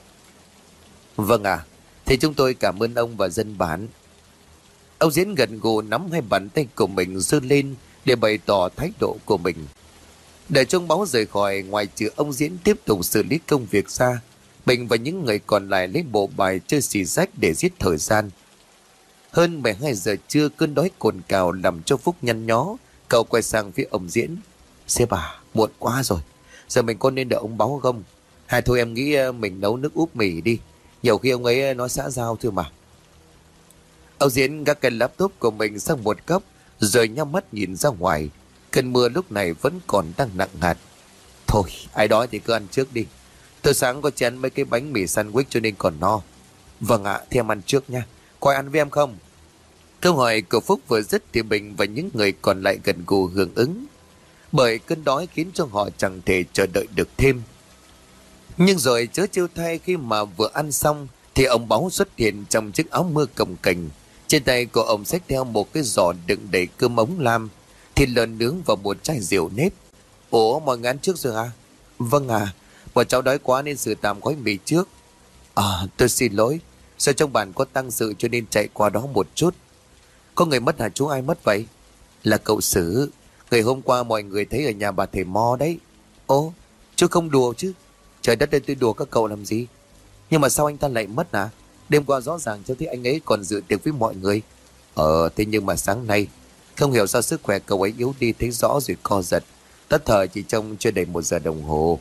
Vâng ạ, à, thì chúng tôi cảm ơn ông và dân bản. Ông Diễn gật gù nắm hai bàn tay của mình giơ lên để bày tỏ thái độ của mình. Để trông Báo rời khỏi, ngoài trừ ông Diễn tiếp tục xử lý công việc ra, Bình và những người còn lại lấy bộ bài chơi xì rách để giết thời gian. Hơn mười hai giờ trưa, cơn đói cồn cào làm cho Phúc nhăn nhó. Cậu quay sang phía ông Diễn, sếp à, muộn quá rồi, giờ mình có nên đợi ông Báo không? Hay thôi em nghĩ mình nấu nước úp mì đi, nhiều khi ông ấy nói xã giao thôi mà. Ông Diễn gác cái laptop của mình sang một góc rồi nhắm mắt nhìn ra ngoài. Cơn mưa lúc này vẫn còn đang nặng hạt. Thôi ai đói thì cứ ăn trước đi, từ sáng có chén mấy cái bánh mì sandwich cho nên còn no. Vâng ạ, thì em ăn trước nha. Có ai ăn với em không? Câu hỏi của Phúc vừa dứt thì Bình và những người còn lại gần gù hưởng ứng, bởi cơn đói khiến cho họ chẳng thể chờ đợi được thêm. Nhưng rồi chớ trêu thay, khi mà vừa ăn xong thì ông Báo xuất hiện trong chiếc áo mưa cồng kềnh. Trên tay của ông xách theo một cái giỏ đựng đầy cơm ống lam, thịt lợn nướng và một chai rượu nếp. Ủa, mọi người ăn trước rồi à? Vâng à, bọn cháu đói quá nên sự tạm gói mì trước. À, tôi xin lỗi, sao trong bản có tăng sự cho nên chạy qua đó một chút. Có người mất hả chú? Ai mất vậy? Là cậu Sử, người hôm qua mọi người thấy ở nhà bà thầy Mo đấy. Ồ, chú không đùa chứ? Trời đất ơi, tôi đùa các cậu làm gì? Nhưng mà sao anh ta lại mất hả? Đêm qua rõ ràng cháu thấy anh ấy còn dự tiệc với mọi người. Ờ, thế nhưng mà sáng nay không hiểu sao sức khỏe cậu ấy yếu đi thấy rõ rồi co giật. Tất thời chỉ trong chưa đầy một giờ đồng hồ.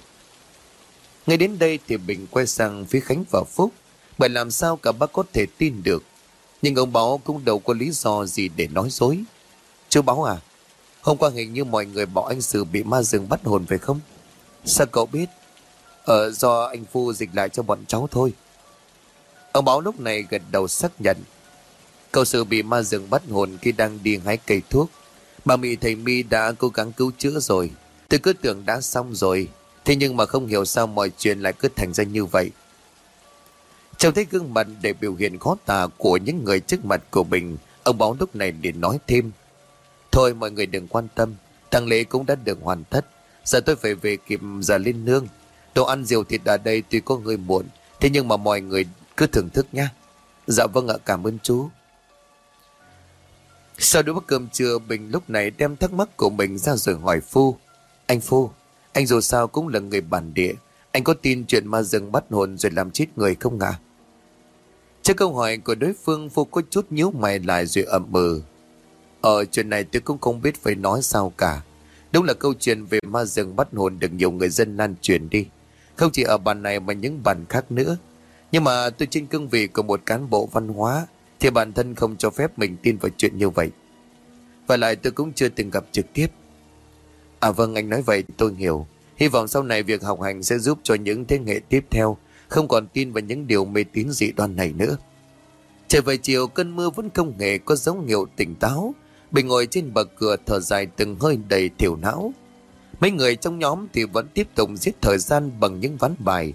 Ngay đến đây thì Bình quay sang phía Khánh và Phúc, bởi làm sao cả bác có thể tin được. Nhưng ông Báo cũng đâu có lý do gì để nói dối. Chú Báo à, hôm qua hình như mọi người bảo anh Sử bị ma rừng bắt hồn phải không? Sao cậu biết? Ờ, do anh Phu dịch lại cho bọn cháu thôi. Ông Báo lúc này gật đầu xác nhận. Cậu sự bị ma rừng bắt hồn khi đang đi hái cây thuốc. Bà Mị thầy Mi đã cố gắng cứu chữa rồi. Tôi cứ tưởng đã xong rồi. Thế nhưng mà không hiểu sao mọi chuyện lại cứ thành ra như vậy. Trông thấy gương mặt để biểu hiện khó tả của những người trước mặt của mình, ông Báo lúc này liền nói thêm. Thôi mọi người đừng quan tâm, tang lễ cũng đã được hoàn tất. Giờ tôi phải về kịp giờ lên nương. Đồ ăn rượu thịt ở đây tuy có hơi muộn, thế nhưng mà mọi người cứ thưởng thức nhé. Dạ vâng ạ, cảm ơn chú. Sau đó bữa cơm trưa, Bình lúc này đem thắc mắc của mình ra rồi hỏi Phu. Anh Phu, anh dù sao cũng là người bản địa, anh có tin chuyện ma rừng bắt hồn rồi làm chết người không ạ? Trước câu hỏi của đối phương, Phu có chút nhíu mày lại rồi ậm ừ. Ờ, chuyện này tôi cũng không biết phải nói sao cả. Đúng là câu chuyện về ma rừng bắt hồn được nhiều người dân lan truyền đi. Không chỉ ở bản này mà những bản khác nữa. Nhưng mà tôi trên cương vị của một cán bộ văn hóa thì bản thân không cho phép mình tin vào chuyện như vậy. Và lại tôi cũng chưa từng gặp trực tiếp. À vâng, anh nói vậy tôi hiểu. Hy vọng sau này việc học hành sẽ giúp cho những thế hệ tiếp theo không còn tin vào những điều mê tín dị đoan này nữa. Trời về chiều, cơn mưa vẫn không hề có dấu hiệu tỉnh táo. Bình ngồi trên bậc cửa thở dài từng hơi đầy thiểu não. Mấy người trong nhóm thì vẫn tiếp tục giết thời gian bằng những ván bài.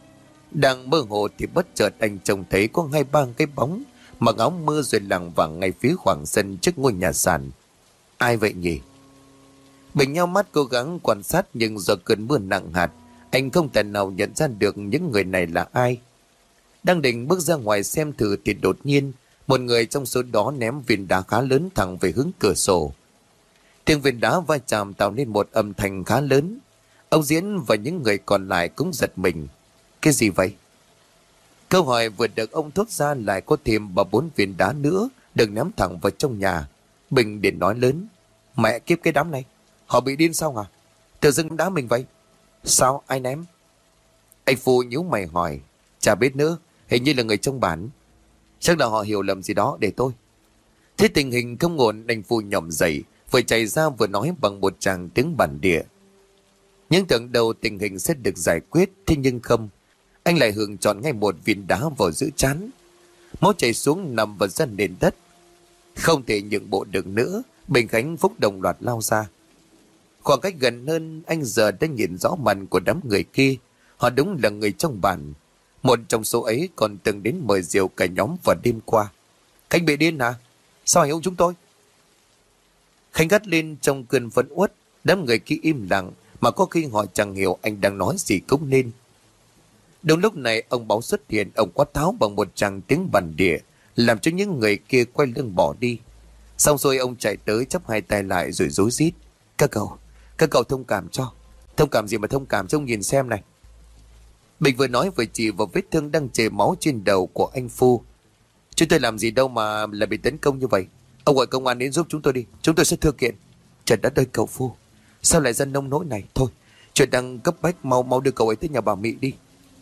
Đang mơ hồ thì bất chợt anh trông thấy có hai ba cái bóng mặc áo mưa rồi lảng vảng ngay phía khoảng sân trước ngôi nhà sàn. Ai vậy nhỉ? Bình nhau mắt cố gắng quan sát, nhưng do cơn mưa nặng hạt, anh không thể nào nhận ra được những người này là ai. Đang định bước ra ngoài xem thử thì đột nhiên một người trong số đó ném viên đá khá lớn thẳng về hướng cửa sổ. Tiếng viên đá va chạm tạo nên một âm thanh khá lớn. Ông Diễn và những người còn lại cũng giật mình. Cái gì vậy? Câu hỏi vừa được ông thốt ra lại có thêm ba bốn viên đá nữa được ném thẳng vào trong nhà. Bình liền nói lớn. Mẹ kiếp cái đám này, họ bị điên sao à? Tự dưng đá mình vậy. Sao, ai ném? Anh Phu nhíu mày hỏi. Chả biết nữa, hình như là người trong bản. Chắc là họ hiểu lầm gì đó, để tôi. Thế tình hình không ổn, anh Phu nhỏm dậy, vừa chạy ra vừa nói bằng một tràng tiếng bản địa. Nhưng tưởng đầu tình hình sẽ được giải quyết, thế nhưng không. Anh lại hưởng chọn ngay một viên đá vào giữa trán. Máu chảy xuống nằm vào dân nền đất. Không thể nhượng bộ được nữa, Bình Khánh Phúc đồng loạt lao ra. Khoảng cách gần hơn, anh giờ đã nhìn rõ mặt của đám người kia. Họ đúng là người trong bản. Một trong số ấy còn từng đến mời rượu cả nhóm vào đêm qua. Khánh bị điên hả? Sao anh ông chúng tôi? Khánh gắt lên trong cơn phẫn uất. Đám người kia im lặng, mà có khi họ chẳng hiểu anh đang nói gì cũng nên. Đúng lúc này ông Báo xuất hiện. Ông quát tháo bằng một tràng tiếng bản địa, làm cho những người kia quay lưng bỏ đi. Xong rồi ông chạy tới chắp hai tay lại rồi rối rít. Các cậu, các cậu thông cảm cho. Thông cảm gì mà thông cảm, trông nhìn xem này. Bình vừa nói vừa chỉ vào vết thương đang chảy máu trên đầu của anh Phu. Chúng tôi làm gì đâu mà lại bị tấn công như vậy. Ông gọi công an đến giúp chúng tôi đi, chúng tôi sẽ thư kiện. Trời đất ơi cậu Phu, sao lại dân nông nỗi này? Thôi, chuyện đang cấp bách, mau mau đưa cậu ấy tới nhà bà Mị đi.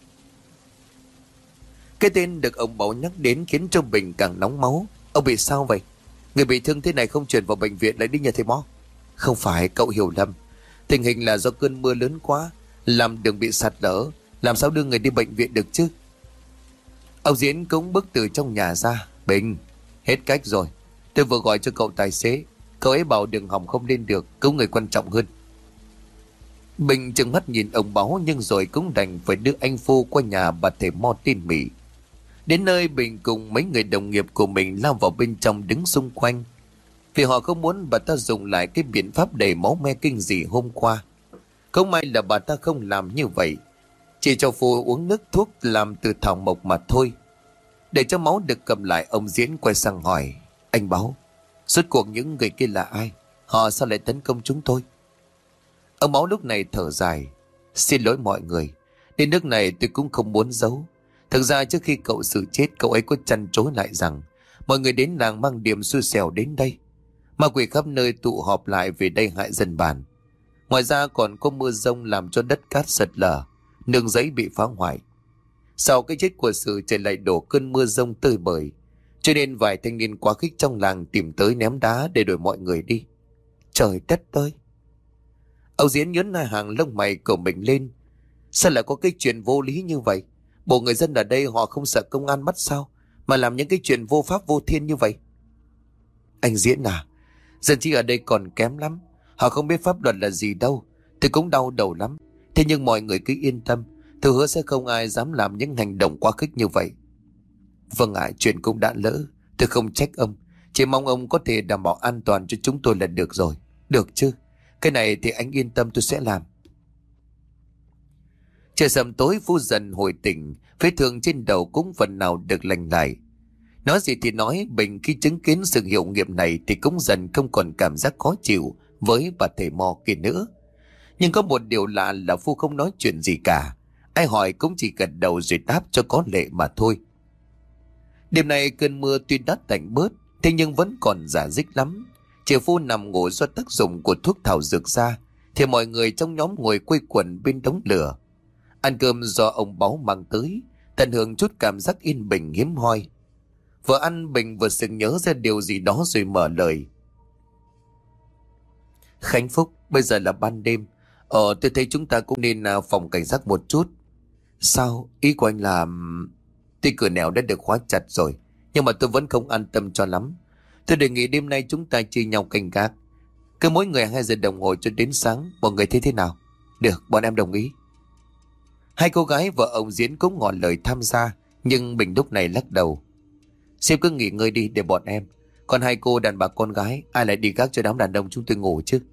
Cái tên được ông Bảo nhắc đến khiến cho Bình càng nóng máu. Ông bị sao vậy? Người bị thương thế này không chuyển vào bệnh viện lại đi nhà thầy Mo? Không phải, cậu hiểu lầm. Tình hình là do cơn mưa lớn quá, làm đường bị sạt lở. Làm sao đưa người đi bệnh viện được chứ? Ông Diễn cũng bước từ trong nhà ra. Bình, hết cách rồi. Tôi vừa gọi cho cậu tài xế. Cậu ấy bảo đường hỏng không lên được, cứu người quan trọng hơn. Bình trừng mắt nhìn ông Báo, nhưng rồi cũng đành phải đưa anh Phu qua nhà bà thầy Mo tin Mỹ. Đến nơi, Bình cùng mấy người đồng nghiệp của mình lao vào bên trong đứng xung quanh, vì họ không muốn bà ta dùng lại cái biện pháp đầy máu me kinh dị hôm qua. Không may là bà ta không làm như vậy, chỉ cho Phu uống nước thuốc làm từ thảo mộc mà thôi. Để cho máu được cầm lại, ông Diễn quay sang hỏi. Anh Báo, rốt cuộc những người kia là ai? Họ sao lại tấn công chúng tôi? Ông Báo lúc này thở dài. Xin lỗi mọi người, đến nước này tôi cũng không muốn giấu. Thực ra trước khi cậu xử chết, cậu ấy có chăn chối lại rằng mọi người đến làng mang điểm xui xẻo đến đây. Ma quỷ khắp nơi tụ họp lại về đây hại dân bản. Ngoài ra còn có mưa rông làm cho đất cát sật lở, nương giấy bị phá hoại. Sau cái chết của Sự, trời lại đổ cơn mưa rông tơi bời, cho nên vài thanh niên quá khích trong làng tìm tới ném đá để đuổi mọi người đi. Trời đất ơi! Ông Diễn nhớn hai hàng lông mày của mình lên. Sao lại có cái chuyện vô lý như vậy? Bộ người dân ở đây họ không sợ công an bắt sao, mà làm những cái chuyện vô pháp vô thiên như vậy? Anh Diễn à, dân trí ở đây còn kém lắm. Họ không biết pháp luật là gì đâu. Tôi cũng đau đầu lắm. Thế nhưng mọi người cứ yên tâm, tôi hứa sẽ không ai dám làm những hành động quá khích như vậy. Vâng ạ, chuyện cũng đã lỡ. Tôi không trách ông. Chỉ mong ông có thể đảm bảo an toàn cho chúng tôi là được rồi. Được chứ? Cái này thì anh yên tâm tôi sẽ làm. Trời sầm tối Phú dần hồi tỉnh, vết thương trên đầu cũng phần nào được lành lại. Nói gì thì nói, Bình khi chứng kiến sự hiệu nghiệm này thì cũng dần không còn cảm giác khó chịu với bà thầy Mo kia nữa. Nhưng có một điều lạ là Phu không nói chuyện gì cả. Ai hỏi cũng chỉ gật đầu rồi đáp cho có lệ mà thôi. Đêm nay cơn mưa tuy đã tạnh bớt, thế nhưng vẫn còn rả rích lắm. Chiều Phu nằm ngủ do tác dụng của thuốc thảo dược ra, thì mọi người trong nhóm ngồi quây quần bên đống lửa. Ăn cơm do ông Báu mang tới, tận hưởng chút cảm giác yên bình hiếm hoi. Vừa ăn Bình vừa sực nhớ ra điều gì đó rồi mở lời. Khánh Phúc, bây giờ là ban đêm. Ờ tôi thấy chúng ta cũng nên phòng cảnh giác một chút. Sao? Ý của anh là... Tuy cửa nẻo đã được khóa chặt rồi, nhưng mà tôi vẫn không an tâm cho lắm. Tôi đề nghị đêm nay chúng ta chia nhau canh gác, cứ mỗi người hai giờ đồng hồ cho đến sáng. Mọi người thấy thế nào? Được, bọn em đồng ý. Hai cô gái vợ ông Diễn cũng ngỏ lời tham gia, nhưng Bình lúc này lắc đầu. Sếp cứ nghỉ ngơi đi để bọn em. Còn hai cô đàn bà con gái, ai lại đi gác cho đám đàn ông chúng tôi ngủ chứ?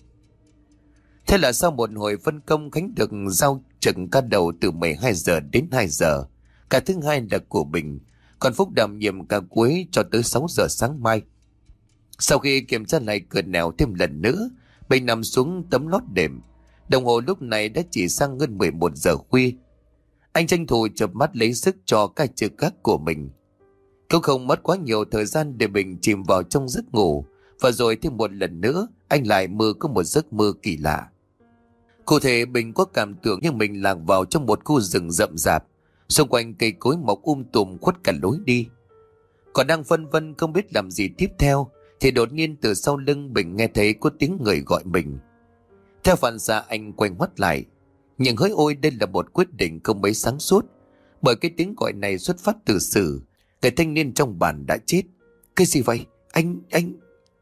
Thế là sau một hồi phân công, Khánh được giao trực ca đầu từ mười hai giờ đến hai giờ. Cả thứ hai là của Bình, còn Phúc đảm nhiệm ca cuối cho tới sáu giờ sáng mai. Sau khi kiểm tra lại cửa nẻo thêm lần nữa, Bình nằm xuống tấm lót đệm. Đồng hồ lúc này đã chỉ sang hơn mười một giờ khuya. Anh tranh thủ chợp mắt lấy sức cho ca trực gác của mình. Cũng không mất quá nhiều thời gian để Bình chìm vào trong giấc ngủ. Và rồi thêm một lần nữa, anh lại mơ có một giấc mơ kỳ lạ. Cụ thể, Bình có cảm tưởng như mình lạc vào trong một khu rừng rậm rạp. Xung quanh cây cối mọc um tùm khuất cả lối đi. Còn đang phân vân không biết làm gì tiếp theo, thì đột nhiên từ sau lưng Bình nghe thấy có tiếng người gọi mình. Theo phản xạ anh quay mắt lại, nhưng hỡi ôi, đây là một quyết định không mấy sáng suốt. Bởi cái tiếng gọi này xuất phát từ Sử, người thanh niên trong bản đã chết. Cái gì vậy? Anh, anh...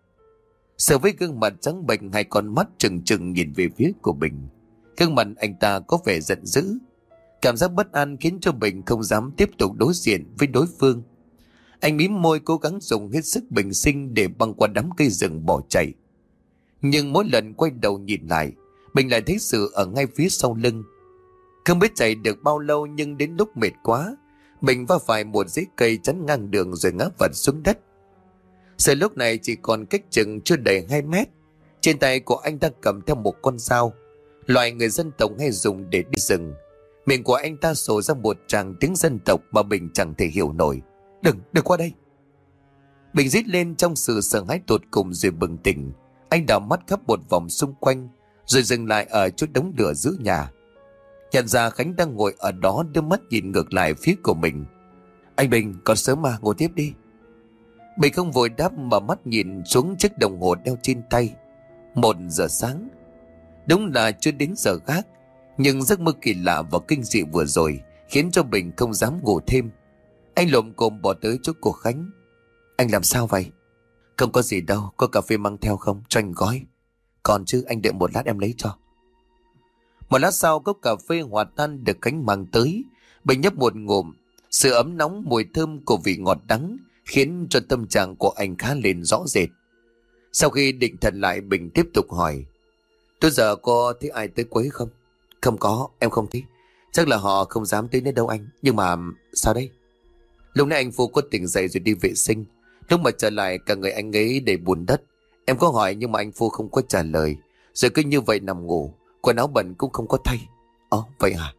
Sử với gương mặt trắng bệch, hai con mắt trừng trừng nhìn về phía của Bình. Gương mặt anh ta có vẻ giận dữ. Cảm giác bất an khiến cho Bình không dám tiếp tục đối diện với đối phương. Anh mím môi cố gắng dùng hết sức bình sinh để băng qua đám cây rừng bỏ chạy. Nhưng mỗi lần quay đầu nhìn lại, Bình lại thấy Sử ở ngay phía sau lưng. Không biết chạy được bao lâu, nhưng đến lúc mệt quá, Bình va phải một rễ cây chắn ngang đường rồi ngã vật xuống đất. Sử lúc này chỉ còn cách chừng chưa đầy hai mét. Trên tay của anh ta cầm theo một con dao, loại người dân tộc hay dùng để đi rừng. Miệng của anh ta sổ ra một tràng tiếng dân tộc mà Bình chẳng thể hiểu nổi. Đừng, đừng qua đây. Bình rít lên trong sự sợ hãi tột cùng rồi bừng tỉnh. Anh đảo mắt khắp một vòng xung quanh, rồi dừng lại ở chỗ đống lửa giữa nhà. Nhận ra Khánh đang ngồi ở đó, đưa mắt nhìn ngược lại phía của mình. Anh Bình, còn sớm mà, ngồi tiếp đi. Bình không vội đáp mà mắt nhìn xuống chiếc đồng hồ đeo trên tay. Một giờ sáng. Đúng là chưa đến giờ gác, nhưng giấc mơ kỳ lạ và kinh dị vừa rồi khiến cho Bình không dám ngủ thêm. Anh lồm cồm bỏ tới chỗ của Khánh. Anh làm sao vậy? Không có gì đâu, có cà phê mang theo không? Cho anh gói. Còn chứ, anh đợi một lát em lấy cho. Một lát sau, cốc cà phê hòa tan được Khánh mang tới. Bình nhấp một ngụm. Sự ấm nóng, mùi thơm của vị ngọt đắng khiến cho tâm trạng của anh khá lên rõ rệt. Sau khi định thần lại, Bình tiếp tục hỏi. Tôi giờ có thấy ai tới quấy không? Không có, em không thấy. Chắc là họ không dám tới nơi đâu anh. Nhưng mà sao đây? Lúc nãy anh Phu có tỉnh dậy rồi đi vệ sinh. Lúc mà trở lại, cả người anh ấy đầy bùn đất. Em có hỏi nhưng mà anh Phu không có trả lời. Rồi cứ như vậy nằm ngủ. Quần áo bẩn cũng không có thay. Ồ, vậy à?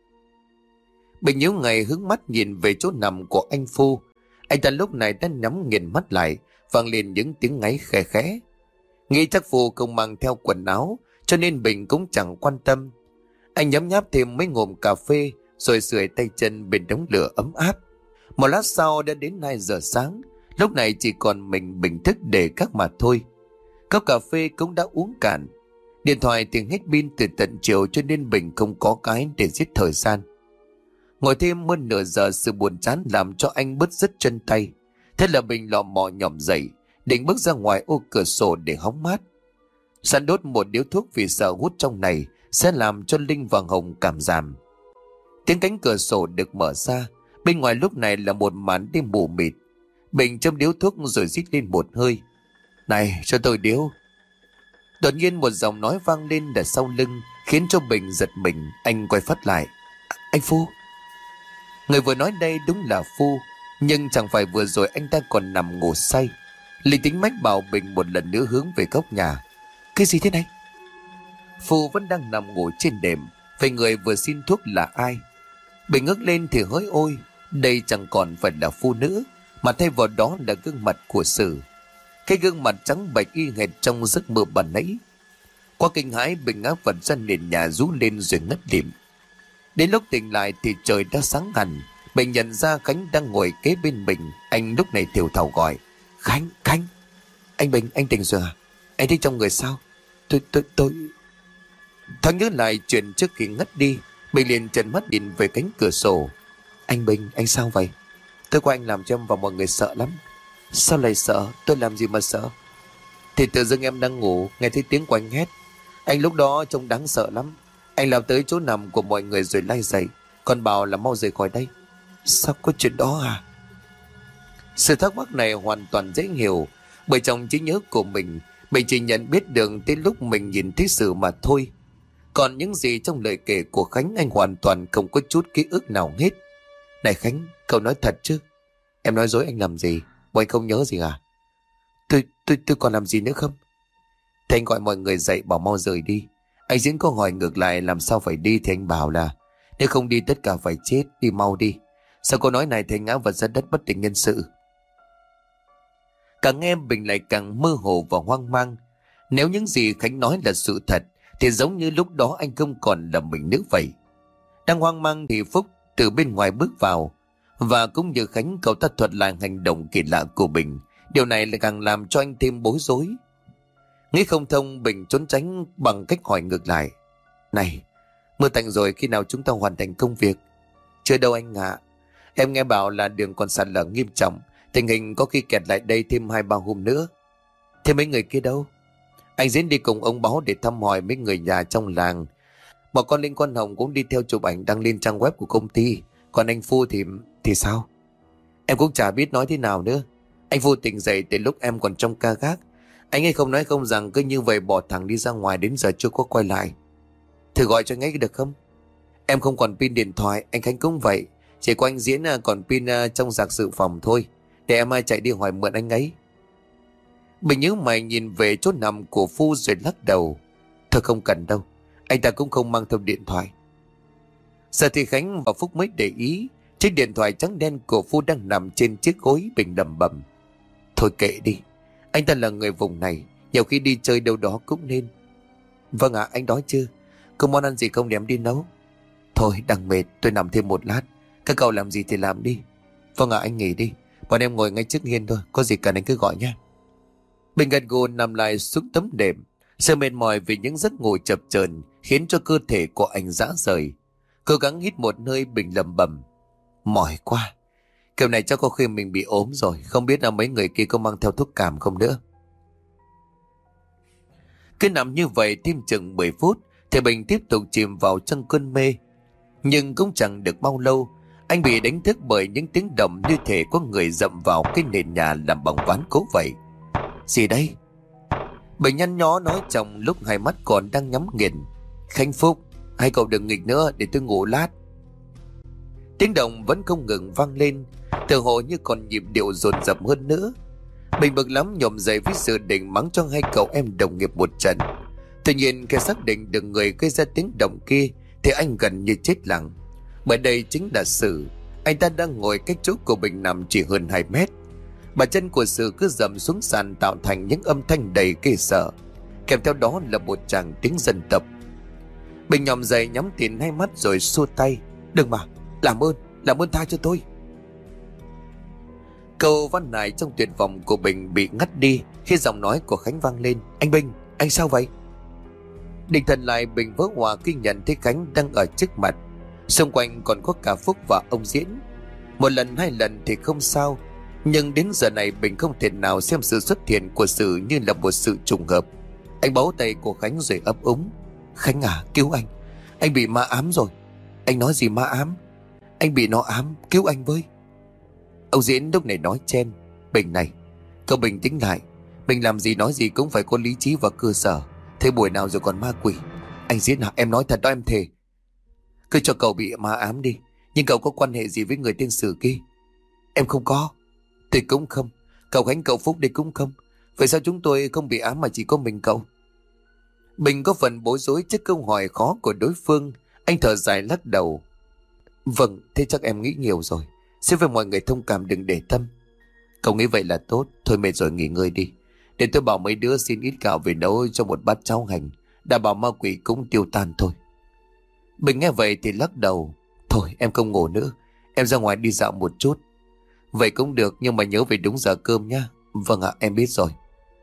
Bình nhíu ngày hướng mắt nhìn về chỗ nằm của anh Phu. Anh ta lúc này đã nhắm nghiền mắt lại, vang lên những tiếng ngáy khẽ khẽ. Nghĩ chắc Phu không mang theo quần áo, cho nên Bình cũng chẳng quan tâm. Anh nhấm nháp thêm mấy ngụm cà phê, rồi sưởi tay chân bên đống lửa ấm áp. Một lát sau đã đến hai giờ sáng. Lúc này chỉ còn mình Bình thức để các mà thôi. Cốc cà phê cũng đã uống cạn. Điện thoại thì hết pin từ tận chiều, cho nên Bình không có cái để giết thời gian. Ngồi thêm hơn nửa giờ, sự buồn chán làm cho anh bứt rứt chân tay. Thế là Bình lò mò nhòm dậy, định bước ra ngoài ô cửa sổ để hóng mát. Sẵn đốt một điếu thuốc vì sợ hút trong này sẽ làm cho Linh và Hồng cảm giảm. Tiếng cánh cửa sổ được mở ra, bên ngoài lúc này là một màn đêm mù mịt. Bình châm điếu thuốc rồi rít lên một hơi. Này, cho tôi điếu. Đột nhiên một giọng nói vang lên ở sau lưng, khiến cho Bình giật mình. Anh quay phát lại. Anh Phu. Người vừa nói đây đúng là Phu, nhưng chẳng phải vừa rồi anh ta còn nằm ngủ say. Lý tính mách bảo Bình một lần nữa hướng về góc nhà. Cái gì thế này? Phu vẫn đang nằm ngủ trên đệm. Vậy người vừa xin thuốc là ai? Bình ngước lên thì hỡi ôi, đây chẳng còn phải là Phu nữa, mà thay vào đó là gương mặt của Sử. Cái gương mặt trắng bệch y hệt trong giấc mơ ban nãy. Qua kinh hãi, Bình ngã vật ra nền nhà rú lên rồi ngất lịm. Đến lúc tỉnh lại thì trời đã sáng hẳn. Bình nhận ra Khánh đang ngồi kế bên mình. Anh lúc này thều thào gọi. Khánh, Khánh. Anh Bình, anh tỉnh rồi à? Anh thấy trong người sao? Tôi, tôi, tôi... Thoáng nhớ lại chuyện trước khi ngất đi, Bình liền trợn mắt nhìn về cánh cửa sổ. Anh Bình, anh sao vậy? Tôi qua anh làm cho em và mọi người sợ lắm. Sao lại sợ? Tôi làm gì mà sợ? Thì tự dưng em đang ngủ, nghe thấy tiếng của anh hét. Anh lúc đó trông đáng sợ lắm. Anh lao tới chỗ nằm của mọi người rồi lay dậy, còn bảo là mau rời khỏi đây. Sao có chuyện đó à? Sự thắc mắc này hoàn toàn dễ hiểu, bởi trong trí nhớ của mình, mình chỉ nhận biết được tới lúc mình nhìn thấy Sự mà thôi. Còn những gì trong lời kể của Khánh anh hoàn toàn không có chút ký ức nào hết. Này Khánh, cậu nói thật chứ? Em nói dối anh làm gì? Bộ anh không nhớ gì à? Tôi, tôi, tôi còn làm gì nữa không? Thế anh gọi mọi người dậy bảo mau rời đi. Anh Diễn có hỏi ngược lại làm sao phải đi thì anh bảo là nếu không đi tất cả phải chết, đi mau đi. Sau câu nói này thì anh ngã vật ra đất bất tỉnh nhân sự. Càng nghe Bình lại càng mơ hồ và hoang mang. Nếu những gì Khánh nói là sự thật thì giống như lúc đó anh không còn là mình nữa vậy. Đang hoang mang thì Phúc từ bên ngoài bước vào, và cũng như Khánh, cậu ta thuật lại hành động kỳ lạ của Bình. Điều này lại càng làm cho anh thêm bối rối. Nghĩ không thông, Bình trốn tránh bằng cách hỏi ngược lại. Này, mưa tạnh rồi, khi nào chúng ta hoàn thành công việc? Chưa đâu anh ạ. Em nghe bảo là đường còn sạt lở nghiêm trọng, tình hình có khi kẹt lại đây thêm hai ba hôm nữa. Thế mấy người kia đâu? Anh Diễn đi cùng ông Báo để thăm hỏi mấy người nhà trong làng. Bọn con Linh con Hồng cũng đi theo chụp ảnh đăng lên trang web của công ty. Còn anh Phu thì... thì sao? Em cũng chả biết nói thế nào nữa. Anh Phu tỉnh dậy từ lúc em còn trong ca gác. Anh ấy không nói không rằng cứ như vậy bỏ thẳng đi ra ngoài, đến giờ chưa có quay lại. Thử gọi cho anh ấy được không? Em không còn pin điện thoại, anh Khánh cũng vậy. Chỉ có anh Diễn còn pin trong giạc dự phòng thôi. Để em ai chạy đi hỏi mượn anh ấy. Bình nhíu mày nhìn về chỗ nằm của Phu rồi lắc đầu. Thôi không cần đâu, anh ta cũng không mang theo điện thoại. Giờ thì Khánh và Phúc mới để ý chiếc điện thoại trắng đen của Phu đang nằm trên chiếc gối. Bình lẩm bẩm. Thôi kệ đi, anh ta là người vùng này, nhiều khi đi chơi đâu đó cũng nên. Vâng ạ, à, anh đói chưa? Có món ăn gì không để em đi nấu? Thôi đang mệt, tôi nằm thêm một lát. Các cậu làm gì thì làm đi. Vâng ạ, à, anh nghỉ đi. Bọn em ngồi ngay trước hiên thôi, có gì cần anh cứ gọi nhé. Bình gật gù nằm lại xuống tấm đệm. Sự mệt mỏi vì những giấc ngủ chập chờn khiến cho cơ thể của anh rã rời. Cố gắng hít một hơi, Bình lẩm bẩm. Mỏi quá. Kiểu này chắc có khi mình bị ốm rồi. Không biết là mấy người kia có mang theo thuốc cảm không nữa. Cứ nằm như vậy thêm chừng mười phút thì Bình tiếp tục chìm vào trong cơn mê. Nhưng cũng chẳng được bao lâu, anh bị đánh thức bởi những tiếng động như thể có người dậm vào cái nền nhà làm bằng ván cố vậy. Gì đây? Bình nhăn nhó nói trong lúc hai mắt còn đang nhắm nghiền. Khánh, Phúc, hai cậu đừng nghịch nữa để tôi ngủ lát. Tiếng động vẫn không ngừng vang lên, tựa hồ như còn nhịp điệu dồn dập hơn nữa. Bình bực lắm nhổm dậy với sự định mắng cho hai cậu em đồng nghiệp một trận. Tuy nhiên khi xác định được người gây ra tiếng động kia thì anh gần như chết lặng. Bởi đây chính là Sử. Anh ta đang ngồi cách chỗ của Bình nằm chỉ hơn hai mét. Bàn chân của Sử cứ dậm xuống sàn tạo thành những âm thanh đầy ghê sợ, kèm theo đó là một tràng tiếng dân tộc. Bình nhòm dậy nhắm tịt hai mắt rồi xua tay. Đừng mà, làm ơn, làm ơn tha cho tôi. Câu văn này trong tuyệt vọng của Bình bị ngắt đi khi giọng nói của Khánh vang lên. Anh Bình, anh sao vậy? Định thần lại, Bình vỡ hòa khi nhận thấy Khánh đang ở trước mặt. Xung quanh còn có cả Phúc và ông Diễn. Một lần hai lần thì không sao, nhưng đến giờ này Bình không thể nào xem sự xuất hiện của Sự như là một sự trùng hợp. Anh bấu tay của Khánh rồi ấp úng: Khánh à, cứu anh, anh bị ma ám rồi. Anh nói gì ma ám? Anh bị nó ám, cứu anh với. Ông Diễn lúc này nói chen: Bình này, cậu bình tĩnh lại. Mình làm gì nói gì cũng phải có lý trí và cơ sở. Thế buổi nào rồi còn ma quỷ? Anh Diễn à, em nói thật đó, em thề. Cứ cho cậu bị ma ám đi, nhưng cậu có quan hệ gì với người tên Sử kia? Em không có. Tôi cũng không. Cậu Khánh, cậu Phúc đây cũng không. Vậy sao chúng tôi không bị ám mà chỉ có mình cậu? Bình có phần bối rối trước câu hỏi khó của đối phương. Anh thở dài lắc đầu: Vâng, thế chắc em nghĩ nhiều rồi. Xin với mọi người thông cảm, đừng để tâm. Cậu nghĩ vậy là tốt. Thôi mệt rồi nghỉ ngơi đi. Để tôi bảo mấy đứa xin ít gạo về nấu cho một bát cháo hành, đảm bảo ma quỷ cũng tiêu tan thôi. Bình nghe vậy thì lắc đầu: Thôi em không ngủ nữa, em ra ngoài đi dạo một chút. Vậy cũng được, nhưng mà nhớ về đúng giờ cơm nhá. Vâng ạ, em biết rồi.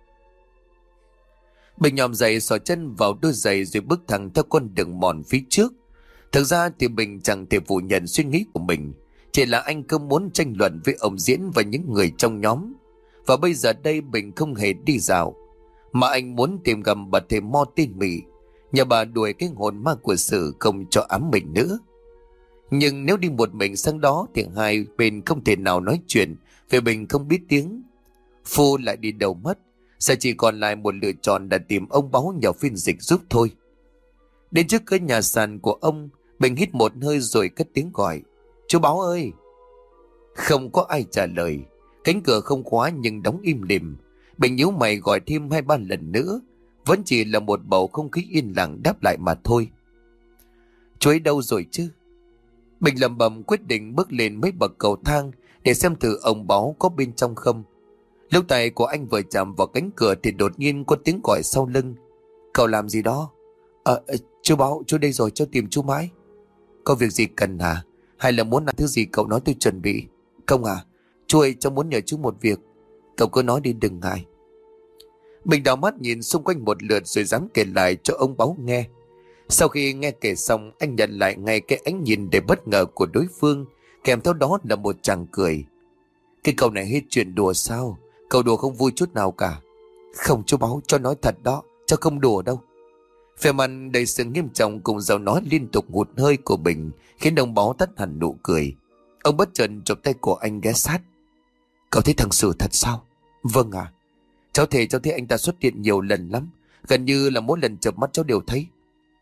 Bình nhòm dậy, xỏ chân vào đôi giày rồi bước thẳng theo con đường mòn phía trước. Thực ra thì Bình chẳng thể phủ nhận suy nghĩ của mình, chỉ là anh không muốn tranh luận với ông Diễn và những người trong nhóm. Và bây giờ đây Bình không hề đi dạo, mà anh muốn tìm gặp bà thầy Mo tên Mị, nhờ bà đuổi cái hồn ma của Sự không cho ám mình nữa. Nhưng nếu đi một mình sang đó thì hai bên không thể nào nói chuyện, vì Bình không biết tiếng. Phu lại đi đâu mất, sẽ chỉ còn lại một lựa chọn là tìm ông Báo nhờ phiên dịch giúp thôi. Đến trước cái nhà sàn của ông, Bình hít một hơi rồi cất tiếng gọi: Chú Báo ơi! Không có ai trả lời. Cánh cửa không khóa nhưng đóng im lìm. Bình nhíu mày gọi thêm hai ba lần nữa, vẫn chỉ là một bầu không khí yên lặng đáp lại mà thôi. Chú ấy đâu rồi chứ? Bình lẩm bẩm quyết định bước lên mấy bậc cầu thang để xem thử ông Báo có bên trong không. Lúc tay của anh vừa chạm vào cánh cửa thì đột nhiên có tiếng gọi sau lưng: Cậu làm gì đó? Ờ, à, chú Báo, chú đây rồi, cho tìm chú mãi. Có việc gì cần hả? Hay là muốn làm thứ gì cậu nói tôi chuẩn bị? Không à, chú ơi, cháu muốn nhờ chú một việc. Cậu cứ nói đi, đừng ngại. Bình đảo mắt nhìn xung quanh một lượt rồi dám kể lại cho ông Báo nghe. Sau khi nghe kể xong, anh nhận lại ngay cái ánh nhìn để bất ngờ của đối phương, kèm theo đó là một tràng cười. Cái câu này hết chuyện đùa sao? Cậu đùa không vui chút nào cả. Không chú Báo, cho nói thật đó, cháu không đùa đâu. Vẻ mặt đầy sự nghiêm trọng cùng giọng nói liên tục hụt hơi của Bình khiến ông Báo tắt hẳn nụ cười. Ông bất chợt chụp tay của anh ghé sát: Cậu thấy thằng Sử thật sao? Vâng à, cháu thề cháu thấy anh ta xuất hiện nhiều lần lắm, gần như là mỗi lần chợp mắt cháu đều thấy.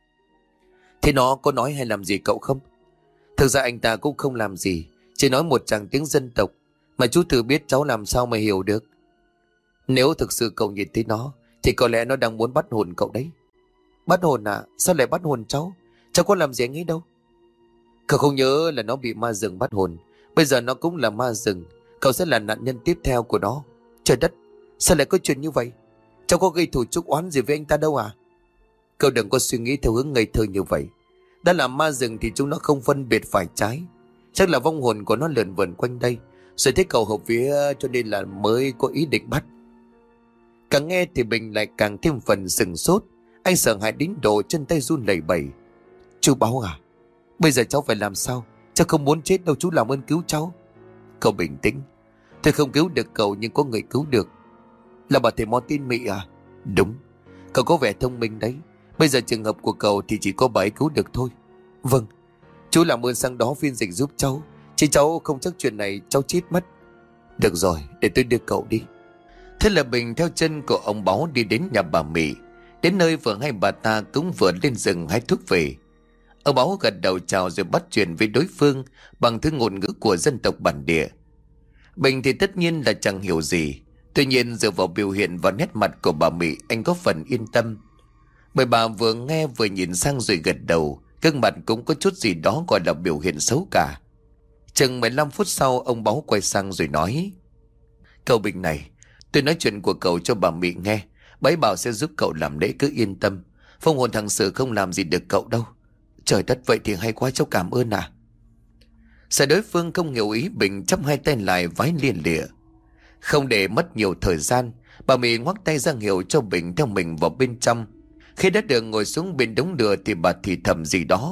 Thế nó có nói hay làm gì cậu không? Thực ra anh ta cũng không làm gì, chỉ nói một tràng tiếng dân tộc mà chú thử biết cháu làm sao mà hiểu được. Nếu thực sự cậu nhìn thấy nó thì có lẽ nó đang muốn bắt hồn cậu đấy. Bắt hồn à? Sao lại bắt hồn cháu? Cháu có làm gì anh ấy đâu. Cậu không nhớ là nó bị ma rừng bắt hồn, bây giờ nó cũng là ma rừng, cậu sẽ là nạn nhân tiếp theo của nó. Trời đất, sao lại có chuyện như vậy? Cháu có gây thù chuốc oán gì với anh ta đâu à? Cậu đừng có suy nghĩ theo hướng ngây thơ như vậy. Đã là ma rừng thì chúng nó không phân biệt phải trái. Chắc là vong hồn của nó lượn vần quanh đây, rồi thấy cậu hợp vía cho nên là mới có ý định bắt. Càng nghe thì Bình lại càng thêm phần sừng sốt. Anh sợ hãi đến độ chân tay run lẩy bẩy. Chú Báo à, bây giờ cháu phải làm sao? Cháu không muốn chết đâu, chú làm ơn cứu cháu. Cậu bình tĩnh. Tôi không cứu được cậu nhưng có người cứu được. Là bà thầy Mo tên Mị à? Đúng. Cậu có vẻ thông minh đấy. Bây giờ trường hợp của cậu thì chỉ có bà ấy cứu được thôi. Vâng, chú làm ơn sang đó phiên dịch giúp cháu, chứ cháu không chắc chuyện này cháu chết mất. Được rồi, để tôi đưa cậu đi. Thế là Bình theo chân của ông Báo đi đến nhà bà Mị. Đến nơi vừa hay bà ta cũng vừa lên rừng hái thuốc về. Ông Báo gật đầu chào rồi bắt chuyện với đối phương bằng thứ ngôn ngữ của dân tộc bản địa. Bình thì tất nhiên là chẳng hiểu gì. Tuy nhiên dựa vào biểu hiện và nét mặt của bà Mị, anh có phần yên tâm. Bởi bà vừa nghe vừa nhìn sang rồi gật đầu, gương mặt cũng có chút gì đó gọi là biểu hiện xấu cả. Chừng mười lăm phút sau, ông Báo quay sang rồi nói: Cậu Bình này, tôi nói chuyện của cậu cho bà Mị nghe, bà ấy bảo sẽ giúp cậu làm lễ, cứ yên tâm. Phong hồn thằng Sử không làm gì được cậu đâu. Trời đất, vậy thì hay quá, cháu cảm ơn à. Sợ đối phương không hiểu ý, Bình chắp hai tay lại vái liền lịa. Không để mất nhiều thời gian, bà Mị ngoắc tay ra hiệu cho Bình theo mình vào bên trong. Khi đã được ngồi xuống bên đống lửa thì bà thì thầm gì đó,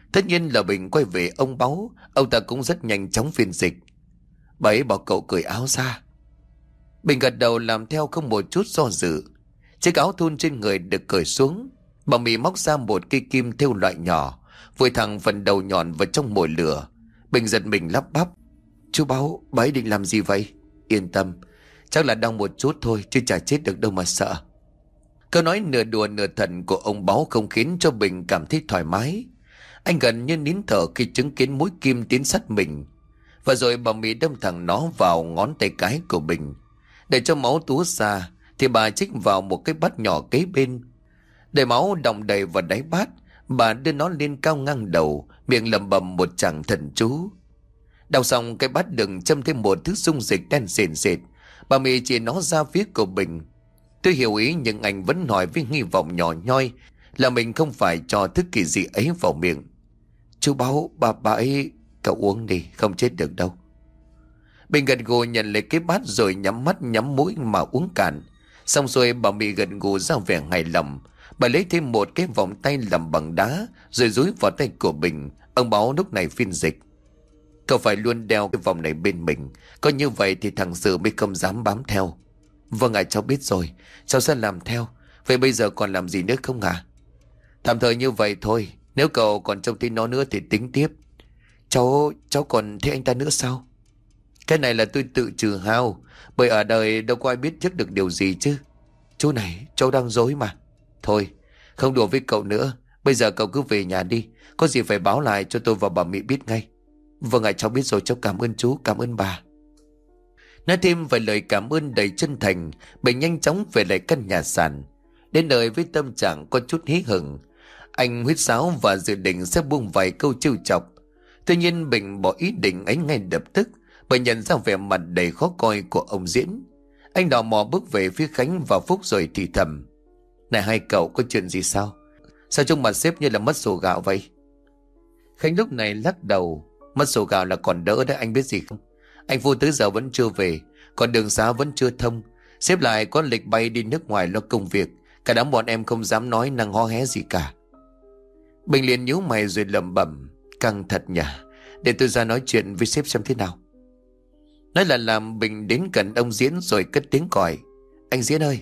Tất nhiên là Bình quay về ông Báu, ông ta cũng rất nhanh chóng phiên dịch. Bà ấy bảo cậu cởi áo ra. Bình gật đầu làm theo không một chút do dự. Chiếc áo thun trên người được cởi xuống. Bà Mỹ móc ra một cây kim thêu loại nhỏ, vùi thẳng phần đầu nhọn vào trong mồi lửa. Bình giật mình lắp bắp. Chú Báu, bà ấy định làm gì vậy? Yên tâm, chắc là đau một chút thôi, chứ chả chết được đâu mà sợ. Câu nói nửa đùa nửa thật của ông Báu không khiến cho Bình cảm thấy thoải mái. Anh gần như nín thở khi chứng kiến mũi kim tiến sát mình. Và rồi bà Mỹ đâm thẳng nó vào ngón tay cái của Bình. Để cho máu túa ra thì bà chích vào một cái bát nhỏ kế bên. Để máu đọng đầy vào đáy bát, bà đưa nó lên cao ngang đầu, miệng lẩm bẩm một tràng thần chú. Đào xong cái bát đựng châm thêm một thứ dung dịch đen sền sệt. Bà Mỹ chỉ nó ra phía của Bình. Tôi hiểu ý, nhưng anh vẫn hỏi với hy vọng nhỏ nhoi là mình không phải cho thứ kỳ dị ấy vào miệng. Chú Báu, bà bà ấy, cậu uống đi, không chết được đâu. Bình gật gù nhận lấy cái bát rồi nhắm mắt nhắm mũi mà uống cạn. Xong rồi bà Mỹ gật gù ra vẻ hài lòng. Bà lấy thêm một cái vòng tay làm bằng đá rồi dúi vào tay của Bình. Ông Báu lúc này phiên dịch. Cậu phải luôn đeo cái vòng này bên mình, có như vậy thì thằng Sự mới không dám bám theo. Vâng ạ, cháu biết rồi, cháu sẽ làm theo. Vậy bây giờ còn làm gì nữa không ạ? Tạm thời như vậy thôi, nếu cậu còn trông thấy nó nữa thì tính tiếp. Cháu, cháu còn thấy anh ta nữa sao? Cái này là tôi tự trừ hao, bởi ở đời đâu có ai biết trước được điều gì chứ. Chú này, cháu đang dối mà. Thôi, không đùa với cậu nữa, bây giờ cậu cứ về nhà đi, có gì phải báo lại cho tôi và bà Mỹ biết ngay. Vâng ạ, cháu biết rồi, cháu cảm ơn chú, cảm ơn bà. Nói thêm vài lời cảm ơn đầy chân thành, Bình nhanh chóng về lại căn nhà sàn. Đến nơi với tâm trạng có chút hí hửng, anh huýt sáo và dự định sẽ buông vài câu trêu chọc. Tuy nhiên Bình bỏ ý định ấy ngay lập tức, bởi nhận ra vẻ mặt đầy khó coi của ông Diễn. Anh đò mò bước về phía Khánh và Phúc rồi thì thầm. Này hai cậu, có chuyện gì sao? Sao trông mặt sếp như là mất sổ gạo vậy? Khánh lúc này lắc đầu. Mất sổ gạo là còn đỡ đấy, anh biết gì không? Anh Phu tới giờ vẫn chưa về, còn đường xá vẫn chưa thông. Sếp lại có lịch bay đi nước ngoài lo công việc. Cả đám bọn em không dám nói năng ho hé gì cả. Bình liền nhíu mày rồi lẩm bẩm. Căng thật nhỉ, để tôi ra nói chuyện với sếp xem thế nào. Nói là làm, Bình đến gần ông Diễn rồi cất tiếng gọi. Anh Diễn ơi.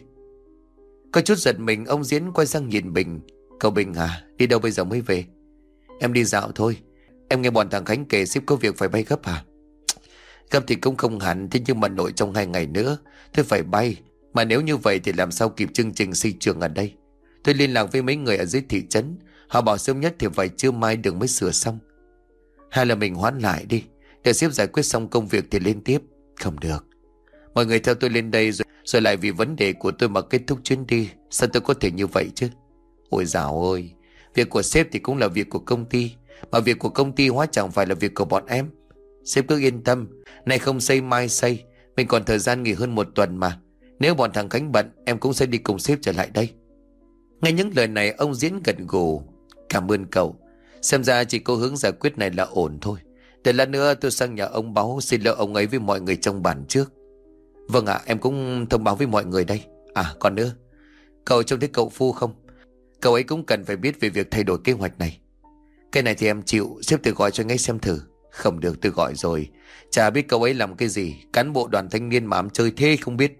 Có chút giật mình, ông Diễn quay sang nhìn Bình. Cậu Bình à, đi đâu bây giờ mới về? Em đi dạo thôi. Em nghe bọn thằng Khánh kể sếp có việc phải bay gấp à? Gấp thì cũng không hẳn, thế nhưng mà nội trong hai ngày nữa tôi phải bay. Mà nếu như vậy thì làm sao kịp chương trình xây trường ở đây? Tôi liên lạc với mấy người ở dưới thị trấn, họ bảo sớm nhất thì phải trưa mai đường mới sửa xong. Hay là mình hoãn lại đi, để sếp giải quyết xong công việc thì lên tiếp. Không được, mọi người theo tôi lên đây rồi, rồi lại vì vấn đề của tôi mà kết thúc chuyến đi. Sao tôi có thể như vậy chứ? Ôi dào ơi, việc của sếp thì cũng là việc của công ty, mà việc của công ty hóa chẳng phải là việc của bọn em. Sếp cứ yên tâm, nay không xây mai xây, mình còn thời gian nghỉ hơn một tuần mà. Nếu bọn thằng Khánh bận, em cũng sẽ đi cùng sếp trở lại đây. Nghe những lời này, ông Diễn gật gù. Cảm ơn cậu, xem ra chỉ có hướng giải quyết này là ổn thôi. Để lát nữa tôi sang nhà ông báo xin lỗi ông ấy với mọi người trong bản trước. Vâng ạ, à, em cũng thông báo với mọi người đây. À còn nữa, cậu trông thấy cậu Phu không? Cậu ấy cũng cần phải biết về việc thay đổi kế hoạch này. Cái này thì em chịu, sếp tôi gọi cho anh ấy xem thử. Không được, tôi gọi rồi, chả biết cậu ấy làm cái gì. Cán bộ đoàn thanh niên mà ám chơi thế không biết.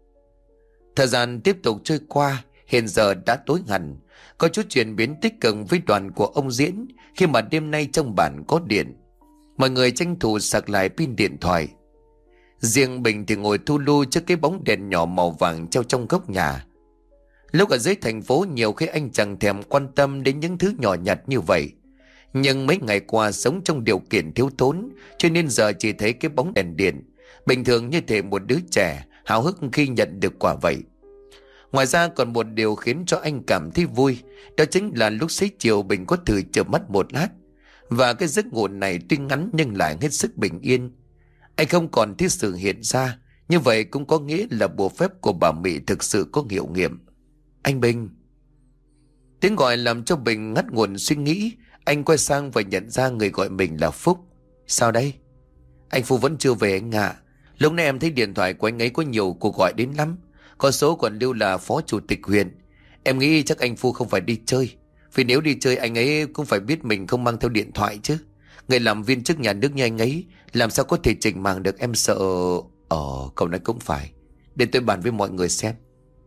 Thời gian tiếp tục trôi qua, hiện giờ đã tối hẳn. Có chút chuyển biến tích cực với đoàn của ông Diễn khi mà đêm nay trong bản có điện. Mọi người tranh thủ sạc lại pin điện thoại. Riêng Bình thì ngồi thu lu trước cái bóng đèn nhỏ màu vàng treo trong góc nhà. Lúc ở dưới thành phố nhiều khi anh chẳng thèm quan tâm đến những thứ nhỏ nhặt như vậy. Nhưng mấy ngày qua sống trong điều kiện thiếu thốn, cho nên giờ chỉ thấy cái bóng đèn điện, bình thường như thể một đứa trẻ háo hức khi nhận được quà vậy. Ngoài ra còn một điều khiến cho anh cảm thấy vui, đó chính là lúc xế chiều Bình có thử chợp mắt một lát. Và cái giấc ngủ này tuy ngắn nhưng lại hết sức bình yên. Anh không còn thấy sự hiện ra, như vậy cũng có nghĩa là bùa phép của bà Mỹ thực sự có hiệu nghiệm. Anh Bình. Tiếng gọi làm cho Bình ngắt nguồn suy nghĩ. Anh quay sang và nhận ra người gọi mình là Phúc. Sao đây? Anh Phu vẫn chưa về anh ạ. À. Lúc nãy em thấy điện thoại của anh ấy có nhiều cuộc gọi đến lắm. Có số còn lưu là phó chủ tịch huyện. Em nghĩ chắc anh Phu không phải đi chơi. Vì nếu đi chơi anh ấy cũng phải biết mình không mang theo điện thoại chứ. Người làm viên chức nhà nước như anh ấy làm sao có thể chỉnh màng được, em sợ. Ờ cậu nói cũng phải. Để tôi bàn với mọi người xem.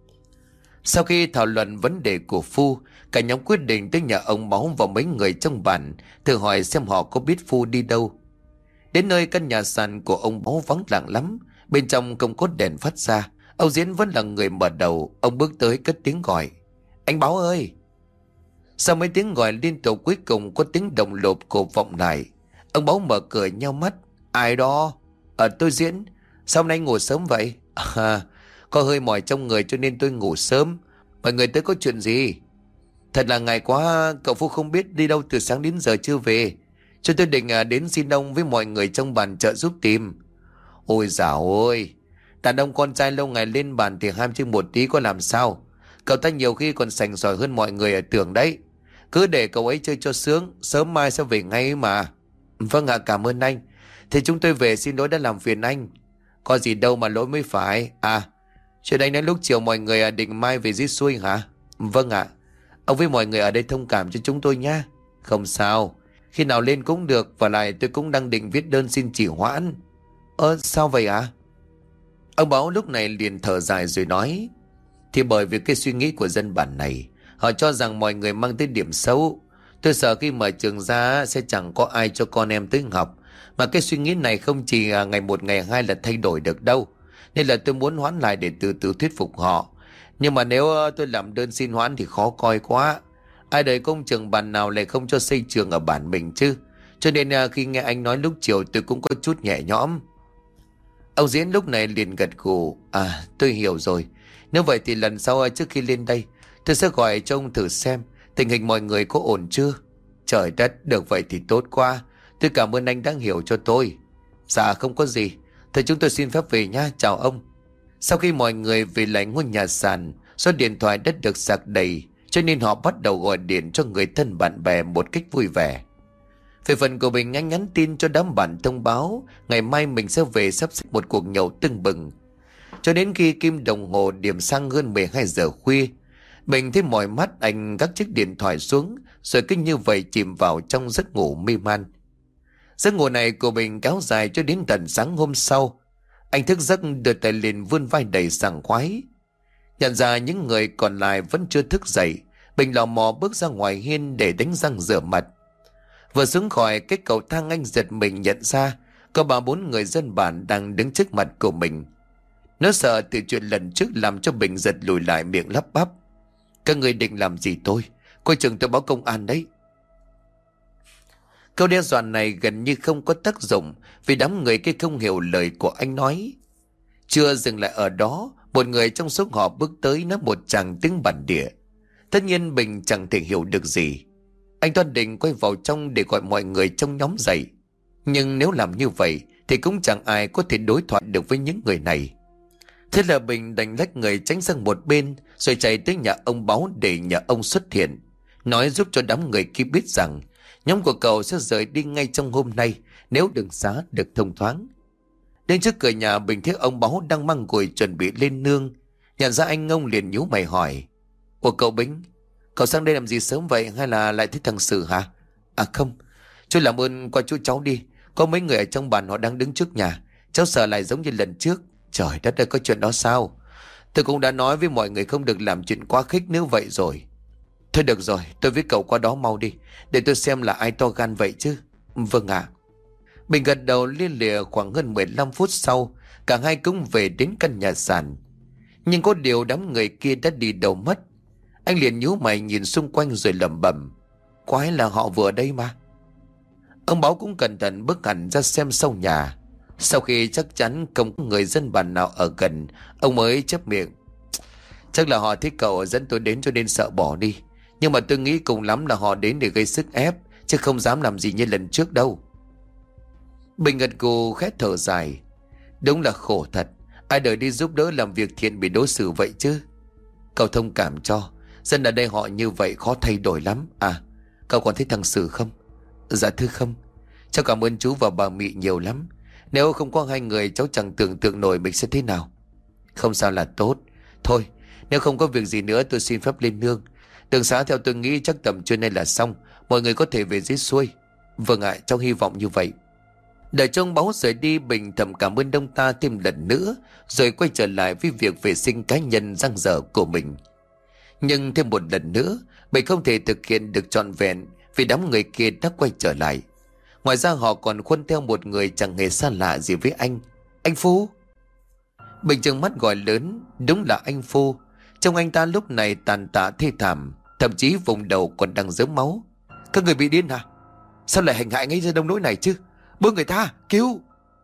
Sau khi thảo luận vấn đề của Phu, cả nhóm quyết định tới nhà ông Máu và mấy người trong bản thử hỏi xem họ có biết Phu đi đâu. Đến nơi căn nhà sàn của ông Máu vắng lặng lắm. Bên trong không có đèn phát ra. Ông Diễn vẫn là người mở đầu. Ông bước tới cất tiếng gọi: Anh Báo ơi! Sau mấy tiếng gọi liên tục cuối cùng có tiếng đồng lộp cộp vọng lại. Ông Báo mở cửa nheo mắt: Ai đó? Ờ tôi Diễn. Sao hôm nay ngủ sớm vậy? À, có hơi mỏi trong người cho nên tôi ngủ sớm. Mọi người tới có chuyện gì? Thật là ngại quá, cậu Phu không biết đi đâu từ sáng đến giờ chưa về. Cho tôi định à, đến xin ông với mọi người trong bản chợ giúp tìm. Ôi dào ôi, đàn ông con trai lâu ngày lên bàn thì ham chơi một tí có làm sao. Cậu ta nhiều khi còn sành sỏi hơn mọi người ở tưởng đấy. Cứ để cậu ấy chơi cho sướng, sớm mai sẽ về ngay mà. Vâng ạ, cảm ơn anh. Thì chúng tôi về xin lỗi đã làm phiền anh. Có gì đâu mà lỗi mới phải. À, chuyện anh nói lúc chiều mọi người định mai về dưới xuôi hả? Vâng ạ. Ông với mọi người ở đây thông cảm cho chúng tôi nha. Không sao, khi nào lên cũng được. Và lại tôi cũng đang định viết đơn xin chỉ hoãn. Ơ sao vậy ạ? Ông Báo lúc này liền thở dài rồi nói: Thì bởi vì cái suy nghĩ của dân bản này, họ cho rằng mọi người mang tới điểm xấu. Tôi sợ khi mở trường ra sẽ chẳng có ai cho con em tới học. Mà cái suy nghĩ này không chỉ ngày một ngày hai là thay đổi được đâu. Nên là tôi muốn hoãn lại để từ từ thuyết phục họ. Nhưng mà nếu tôi làm đơn xin hoãn thì khó coi quá. Ai đời công trường bản nào lại không cho xây trường ở bản mình chứ. Cho nên khi nghe anh nói lúc chiều tôi cũng có chút nhẹ nhõm. Ông Diễn lúc này liền gật gù: À tôi hiểu rồi. Nếu vậy thì lần sau trước khi lên đây tôi sẽ gọi cho ông thử xem tình hình mọi người có ổn chưa. Trời đất, được vậy thì tốt quá. Tôi cảm ơn anh đã hiểu cho tôi. Dạ không có gì. Thôi chúng tôi xin phép về nha, chào ông. Sau khi mọi người về lại ngôi nhà sàn, số điện thoại đã được sạc đầy, cho nên họ bắt đầu gọi điện cho người thân bạn bè một cách vui vẻ. Về phần của mình, anh nhắn tin cho đám bạn thông báo ngày mai mình sẽ về sắp xếp một cuộc nhậu tưng bừng. Cho đến khi kim đồng hồ điểm sang hơn mười hai giờ khuya, mình thấy mỏi mắt, anh gác chiếc điện thoại xuống rồi cứ như vậy chìm vào trong giấc ngủ mê man. Giấc ngủ này của mình kéo dài cho đến tận sáng hôm sau. Anh thức giấc đưa tay lên vươn vai đầy sảng khoái. Nhận ra những người còn lại vẫn chưa thức dậy, Bình lò mò bước ra ngoài hiên để đánh răng rửa mặt. Vừa xuống khỏi cái cầu thang, anh giật mình nhận ra có ba bốn người dân bản đang đứng trước mặt của mình. Nó sợ từ chuyện lần trước làm cho Bình giật lùi lại, miệng lắp bắp: Các người định làm gì tôi? Coi chừng tôi báo công an đấy. Câu đe dọa này gần như không có tác dụng vì đám người kia không hiểu lời của anh nói. Chưa dừng lại ở đó, một người trong số họ bước tới nói một tràng tiếng bản địa. Tất nhiên Bình chẳng thể hiểu được gì. Anh toan định quay vào trong để gọi mọi người trong nhóm dậy. Nhưng nếu làm như vậy thì cũng chẳng ai có thể đối thoại được với những người này. Thế là Bình đành lách người tránh sang một bên rồi chạy tới nhà ông Báo để nhờ ông xuất hiện, nói giúp cho đám người kia biết rằng nhóm của cậu sẽ rời đi ngay trong hôm nay nếu đường xá được thông thoáng. Đến trước cửa nhà, Bình thấy ông Báo đang mang gùi chuẩn bị lên nương. Nhận ra anh, ông liền nhíu mày hỏi: Ủa cậu Bình, cậu sang đây làm gì sớm vậy, hay là lại thấy thằng Sử hả? À không, chú làm ơn qua chú cháu đi. Có mấy người ở trong bản họ đang đứng trước nhà. Cháu sợ lại giống như lần trước. Trời đất ơi, có chuyện đó sao? Tôi cũng đã nói với mọi người không được làm chuyện quá khích nếu vậy rồi. Thôi được rồi, tôi với cậu qua đó mau đi, để tôi xem là ai to gan vậy chứ. Vâng ạ. Bình gật đầu liên lịa. Khoảng hơn mười lăm phút sau, cả hai cũng về đến căn nhà sàn. Nhưng có điều đám người kia đã đi đâu mất. Anh liền nhíu mày nhìn xung quanh rồi lẩm bẩm: Quái là họ vừa ở đây mà. Ông Báo cũng cẩn thận bước hẳn ra xem sau nhà. Sau khi chắc chắn không có người dân bản nào ở gần, ông mới chép miệng: Chắc là họ thích cậu dẫn tôi đến cho nên sợ bỏ đi. Nhưng mà tôi nghĩ cùng lắm là họ đến để gây sức ép, chứ không dám làm gì như lần trước đâu. Bình gật gù khẽ thở dài. Đúng là khổ thật. Ai đời đi giúp đỡ làm việc thiện bị đối xử vậy chứ. Cậu thông cảm cho. Dân ở đây họ như vậy khó thay đổi lắm. À, cậu còn thấy thằng Sử không? Dạ thưa không. Cháu cảm ơn chú và bà Mị nhiều lắm. Nếu không có hai người, cháu chẳng tưởng tượng nổi mình sẽ thế nào. Không sao là tốt. Thôi, nếu không có việc gì nữa tôi xin phép lên nương. Đường xá theo tôi nghĩ chắc tầm trưa nay là xong, mọi người có thể về dưới xuôi. Vâng ạ, cháu hy vọng như vậy. Đợi cho ông Báu rời đi, Bình thầm cảm ơn ông ta thêm lần nữa, rồi quay trở lại với việc vệ sinh cá nhân dang dở của mình. Nhưng thêm một lần nữa, Bình không thể thực hiện được trọn vẹn vì đám người kia đã quay trở lại. Ngoài ra họ còn khuân theo một người chẳng hề xa lạ gì với anh. Anh Phu! Bình trừng mắt gọi lớn, đúng là anh Phu. Trông anh ta lúc này tàn tạ thê thảm, thậm chí vùng đầu còn đang rớm máu. Các người bị điên hả? Sao lại hành hạ ngay ra đông nỗi này chứ? Buông người ta, cứu!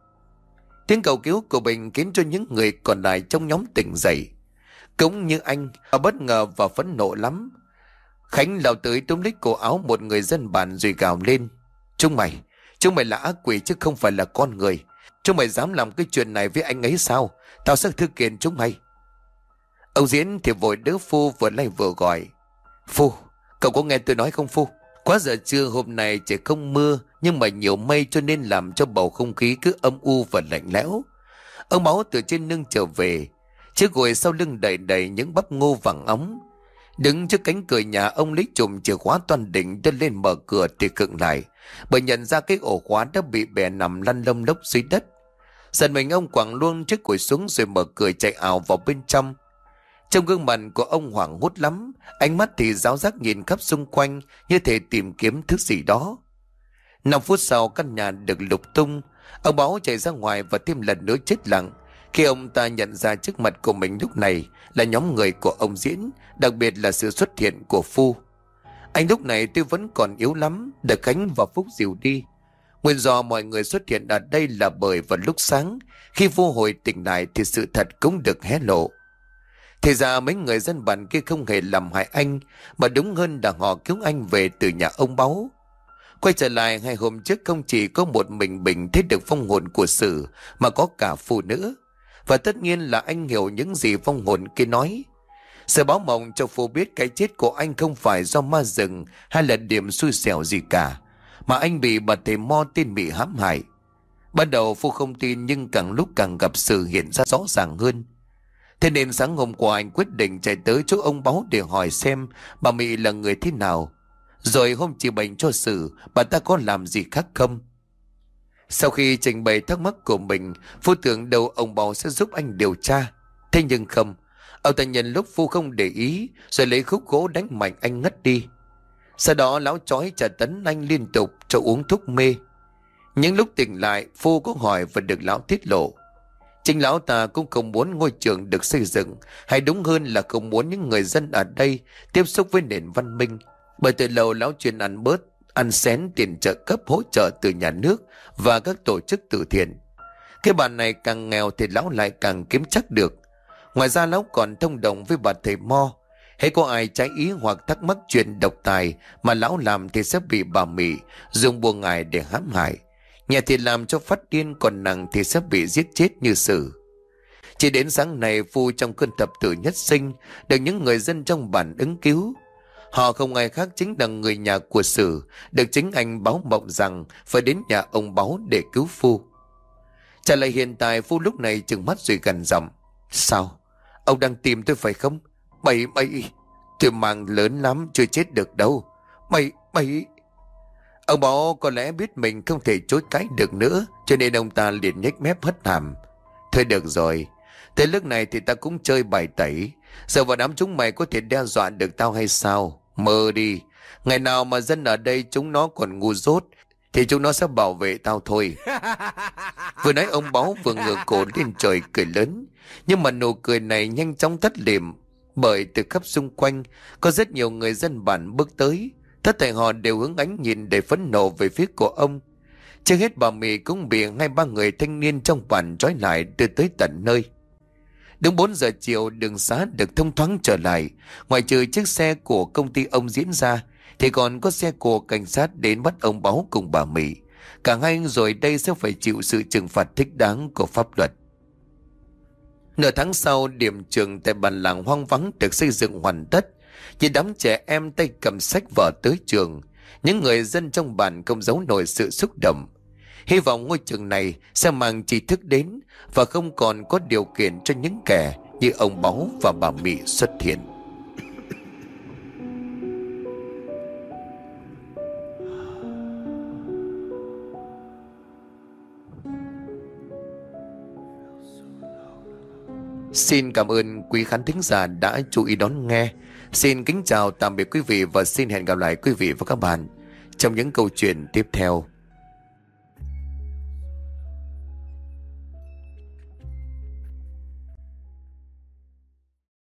Tiếng cầu cứu của Bình khiến cho những người còn lại trong nhóm tỉnh dậy. Cũng như anh, họ bất ngờ và phẫn nộ lắm. Khánh lao tới túm lấy cổ áo một người dân bản rồi gào lên. Chúng mày, chúng mày là ác quỷ chứ không phải là con người. Chúng mày dám làm cái chuyện này với anh ấy sao? Tao sẽ thư kiện chúng mày. Ông Diễn thì vội đỡ Phu vừa lay vừa gọi. Phu, cậu có nghe tôi nói không Phu? Quá giờ trưa hôm nay trời không mưa, nhưng mà nhiều mây cho nên làm cho bầu không khí cứ âm u và lạnh lẽo. Ông Máu từ trên nương trở về, chiếc gùi sau lưng đầy đầy những bắp ngô vàng óng. Đứng trước cánh cửa nhà, ông lấy chùm chìa khóa toan định đưa lên mở cửa thì khựng lại, bởi nhận ra cái ổ khóa đã bị bẻ nằm lăn lông lốc dưới đất. Giật mình ông quẳng luôn chiếc gùi xuống rồi mở cửa chạy ảo vào bên trong. Trong gương mặt của ông hoảng hốt lắm, ánh mắt thì ráo rác nhìn khắp xung quanh như thể tìm kiếm thứ gì đó. Năm phút sau căn nhà được lục tung, ông Báo chạy ra ngoài và thêm lần nữa chết lặng khi ông ta nhận ra trước mặt của mình lúc này là nhóm người của ông Diễn, đặc biệt là sự xuất hiện của Phu. Anh lúc này tuy vẫn còn yếu lắm, được Khánh và Phúc dìu đi. Nguyên do mọi người xuất hiện ở đây là bởi vào lúc sáng, khi Phu hồi tỉnh lại thì sự thật cũng được hé lộ. Thì ra mấy người dân bản kia không hề làm hại anh, mà đúng hơn là họ cứu anh về từ nhà ông Báu. Quay trở lại hai hôm trước, không chỉ có một mình Bình thấy được vong hồn của Sử, mà có cả Phu nữa. Và tất nhiên là anh hiểu những gì vong hồn kia nói. Sự báo mộng cho Phu biết cái chết của anh không phải do ma rừng hay là điểm xui xẻo gì cả, mà anh bị bà thầy Mo tên Mị hãm hại. Ban đầu Phu không tin, nhưng càng lúc càng gặp sự hiện ra rõ ràng hơn. Thế nên sáng hôm qua anh quyết định chạy tới chỗ ông Báu để hỏi xem bà Mị là người thế nào, rồi hôm trị bệnh cho Sử bà ta có làm gì khác không. Sau khi trình bày thắc mắc của mình, Phu tưởng đâu ông Báu sẽ giúp anh điều tra. Thế nhưng không, ông ta nhân lúc Phu không để ý rồi lấy khúc gỗ đánh mạnh anh ngất đi. Sau đó lão chói tra tấn anh liên tục cho uống thuốc mê. Những lúc tỉnh lại, Phu có hỏi và được lão tiết lộ. Chính lão ta cũng không muốn ngôi trường được xây dựng, hay đúng hơn là không muốn những người dân ở đây tiếp xúc với nền văn minh. Bởi từ lâu lão chuyên ăn bớt, ăn xén tiền trợ cấp hỗ trợ từ nhà nước và các tổ chức từ thiện. Cái bà này càng nghèo thì lão lại càng kiếm chắc được. Ngoài ra lão còn thông đồng với bà thầy Mo. Hễ có ai trái ý hoặc thắc mắc chuyện độc tài mà lão làm thì sẽ bị bà Mị dùng bùa ngải để hãm hại. Nhẹ thì làm cho phát điên, còn nặng thì sẽ bị giết chết như Sử. Chỉ đến sáng nay, Phu trong cơn thập tử nhất sinh được những người dân trong bản ứng cứu. Họ không ai khác chính là người nhà của Sử, được chính anh báo mộng rằng phải đến nhà ông Báu để cứu Phu. Trả lại hiện tại, Phu lúc này trừng mắt rồi gằn giọng. Sao? Ông đang tìm tôi phải không? Mày, mày, tôi mang lớn lắm, chưa chết được đâu. Mày, mày... Ông Báu có lẽ biết mình không thể chối cãi được nữa, cho nên ông ta liền nhếch mép hất hàm. Thôi được rồi, tới lúc này thì ta cũng chơi bài tẩy. Giờ vào đám chúng mày có thể đe dọa được tao hay sao? Mơ đi. Ngày nào mà dân ở đây chúng nó còn ngu dốt thì chúng nó sẽ bảo vệ tao thôi. Vừa nói ông Báu vừa ngửa cổ lên trời cười lớn. Nhưng mà nụ cười này nhanh chóng tắt lịm, bởi từ khắp xung quanh có rất nhiều người dân bản bước tới. Tất thảy họ đều hướng ánh nhìn để phẫn nộ về phía của ông. Chưa hết, bà Mị cũng bị hai ba người thanh niên trong bản trói lại đưa tới tận nơi. Đúng bốn giờ chiều, đường xá được thông thoáng trở lại. Ngoài trừ chiếc xe của công ty ông Diễn ra thì còn có xe của cảnh sát đến bắt ông Báu cùng bà Mị. Cả hai rồi đây sẽ phải chịu sự trừng phạt thích đáng của pháp luật. Nửa tháng sau, điểm trường tại bản làng hoang vắng được xây dựng hoàn tất. Nhìn đám trẻ em tay cầm sách vở tới trường, những người dân trong bản không giấu nổi sự xúc động. Hy vọng ngôi trường này sẽ mang tri thức đến và không còn có điều kiện cho những kẻ như ông Báu và bà Mị xuất hiện. Xin cảm ơn quý khán thính giả đã chú ý đón nghe. Xin kính chào tạm biệt quý vị và xin hẹn gặp lại quý vị và các bạn trong những câu chuyện tiếp theo.